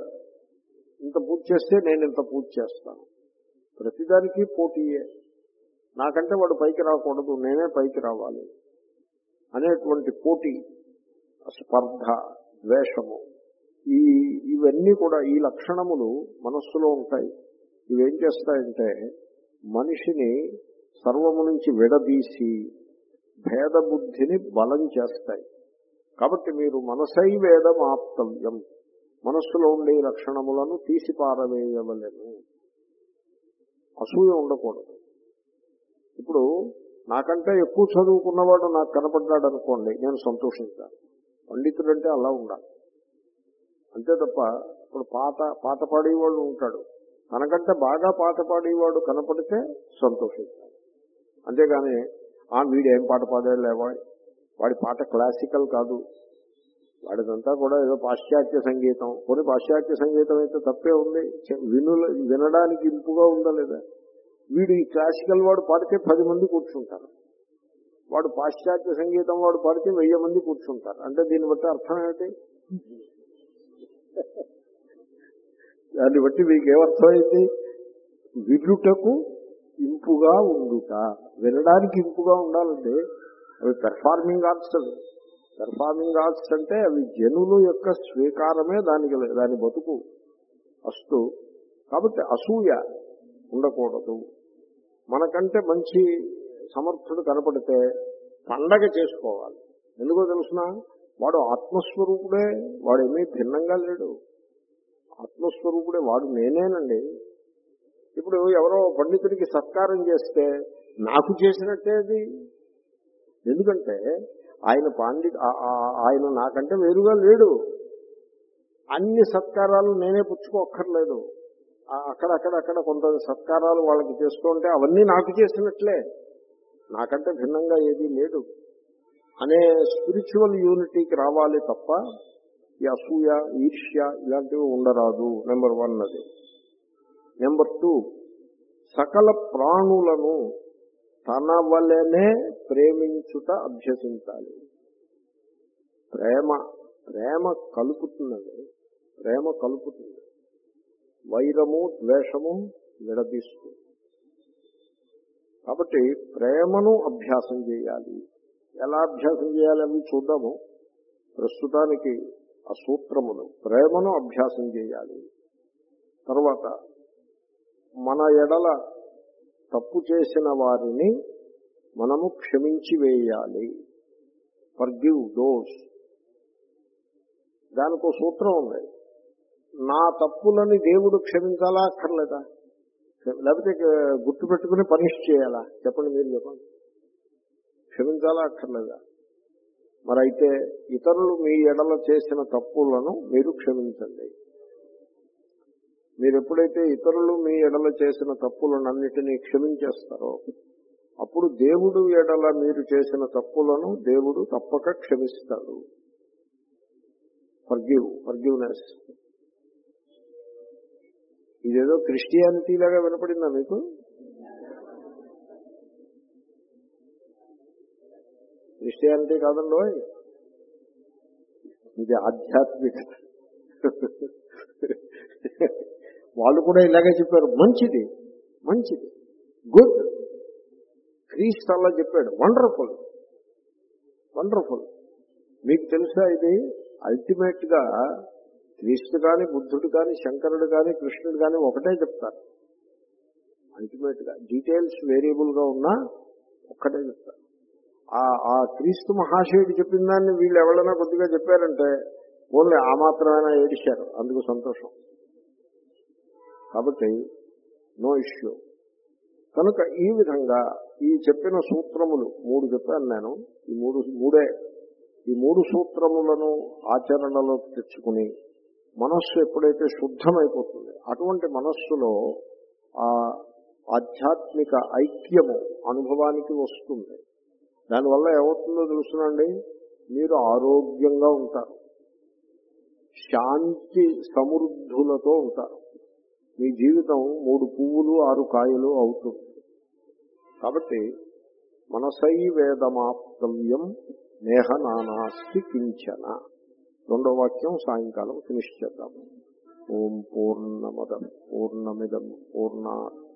ఇంత పూజ చేస్తే నేను ఇంత పూజ చేస్తాను. ప్రతిదానికి పోటీయే. నాకంటే వాడు పైకి రాకూడదు, నేనే పైకి రావాలి అనేటువంటి పోటీ, స్పర్ధ, ద్వేషము, ఈ ఇవన్నీ కూడా ఈ లక్షణములు మనస్సులో ఉంటాయి. ఇవేం చేస్తాయంటే మనిషిని సర్వము నుంచి విడదీసి భేద బుద్ధిని బలం చేస్తాయి. కాబట్టి మీరు మనసై వేదం ఆప్తవ్యం, మనస్సులో ఉండే లక్షణములను తీసి పారవేయవలెను. అసూయ ఉండకూడదు. ఇప్పుడు నాకంటే ఎక్కువ చదువుకున్నవాడు నాకు కనపడ్డాడు అనుకోండి, నేను సంతోషించాలి. పండితుడంటే అలా ఉండాలి అంతే తప్ప, ఇప్పుడు పాట పాట పాడేవాడు ఉంటాడు, తనకంటే బాగా పాట పాడేవాడు కనపడితే సంతోషించాలి. అంతేగాని ఆ వీడేం పాట పాడాడు లేవా, వాడి పాట క్లాసికల్ కాదు, వాడిదంతా కూడా ఏదో పాశ్చాత్య సంగీతం. కొన్ని పాశ్చాత్య సంగీతం అయితే తప్పే ఉంది, విను వినడానికి ఇంపుగా ఉందా లేదా. వీడు ఈ క్లాసికల్ వాడు పాడితే పది మంది కూర్చుంటారు, వాడు పాశ్చాత్య సంగీతం వాడు పాడితే వెయ్యి మంది కూర్చుంటారు. అంటే దీన్ని బట్టి అర్థం ఏమిటి? దాన్ని బట్టి మీకు ఏమర్థమైంది? వినుటకు ఇంపుగా ఉండుట, వినడానికి ఇంపుగా ఉండాలండి. అవి పెర్ఫార్మింగ్ ఆర్ట్స్. అవి పెర్ఫార్మింగ్ ఆర్ట్స్ అంటే అవి జనుల యొక్క స్వీకారమే దానికి, దాని బతుకు అస్తు. కాబట్టి అసూయ ఉండకూడదు. మనకంటే మంచి సమర్థుడు కనపడితే పండగ చేసుకోవాలి. ఎందుకో తెలుసిన, వాడు ఆత్మస్వరూపుడే, వాడేమీ భిన్నంగా లేడు, ఆత్మస్వరూపుడే, వాడు నేనేనండి. ఇప్పుడు ఎవరో పండితుడికి సత్కారం చేస్తే నాకు చేసినట్టే అది. ఎందుకంటే ఆయన పాండి ఆయన నాకంటే వేరుగా లేడు. అన్ని సత్కారాలు నేనే పుచ్చుకోక్కర్లేదు, అక్కడక్కడ అక్కడ కొంత సత్కారాలు వాళ్ళకి చేస్తూ ఉంటే అవన్నీ నాకు చేసినట్లే, నాకంటే భిన్నంగా ఏదీ లేదు అనే స్పిరిచువల్ యూనిటీకి రావాలి తప్ప ఈ అసూయ ఈర్ష్య ఇలాంటివి ఉండరాదు. నెంబర్ వన్ అది. నెంబర్ టూ, సకల ప్రాణులను తన వలనే ప్రేమించుట అభ్యసించాలి. ప్రేమ ప్రేమ కలుపుతుందండి, ప్రేమ కలుపుతుంది, వైరము ద్వేషము విడదీస్తుంది. కాబట్టి ప్రేమను అభ్యాసం చేయాలి. ఎలా అభ్యాసం చేయాలి అవి చూద్దాము. ప్రస్తుతానికి ఆ సూత్రములు ప్రేమను అభ్యాసం చేయాలి. తర్వాత మన ఎడల తప్పు చేసిన వారిని మనము క్షమించి వేయాలి. Forgive those. దానికో సూత్రం ఉంది. నా తప్పులని దేవుడు క్షమించాలా అక్కర్లేదా? లేకపోతే గుర్తు పెట్టుకుని పనిష్ చేయాలా? చెప్పండి, మీరు చెప్పండి. క్షమించాలా అక్కర్లేదా? మరి అయితే ఇతరులు మీ ఎడల చేసిన తప్పులను మీరు క్షమించండి. మీరు ఎప్పుడైతే ఇతరులు మీ ఎడల చేసిన తప్పులనన్నిటినీ క్షమించేస్తారో అప్పుడు దేవుడు ఎడల మీరు చేసిన తప్పులను దేవుడు తప్పక క్షమిస్తాడు. Forgive, forgiveness. ఇదేదో క్రిస్టియానిటీ లాగా వినపడిందా మీకు? క్రిస్టియానిటీ కాదండో, ఇది ఆధ్యాత్మికత. వాళ్ళు కూడా ఇలాగే చెప్పారు. మంచిది, మంచిది, గుడ్. క్రీస్తు అలా చెప్పాడు. Wonderful, wonderful. మీకు తెలుసా, ఇది అల్టిమేట్ గా క్రీస్తు కానీ బుద్ధుడు కానీ శంకరుడు కానీ కృష్ణుడు కానీ ఒకటే చెప్తారు. అల్టిమేట్ గా డీటెయిల్స్ వేరియబుల్ గా ఉన్నా ఒక్కటే చెప్తారు. ఆ క్రీస్తు మహాశయుడు చెప్పిన దాన్ని వీళ్ళు ఎవరైనా కొద్దిగా చెప్పారంటే ఓన్లీ ఆ మాత్రమైనా ఏడిశారు, అందుకు సంతోషం. కాబట్టి నో ఇష్యూ. కనుక ఈ విధంగా ఈ చెప్పిన సూత్రములు మూడు చెప్పాను నేను. ఈ మూడు మూడే ఈ మూడు సూత్రములను ఆచరణలోకి తెచ్చుకుని మనస్సు ఎప్పుడైతే శుద్ధమైపోతుంది అటువంటి మనస్సులో ఆ ఆధ్యాత్మిక ఐక్యము అనుభవానికి వస్తుంది. దానివల్ల ఏమవుతుందో తెలుసునండి, మీరు ఆరోగ్యంగా ఉంటారు, శాంతి సమృద్ధులతో ఉంటారు. మీ జీవితం మూడు పువ్వులు ఆరు కాయలు అవుతుంది. కాబట్టి మనసై వేదమాప్తవ్యం నేహ నానాస్తి కించన. రెండో వాక్యం సాయంకాలం ఫినిష్ చేద్దాము. ఓం పూర్ణమదం పూర్ణమిదం పూర్ణాత్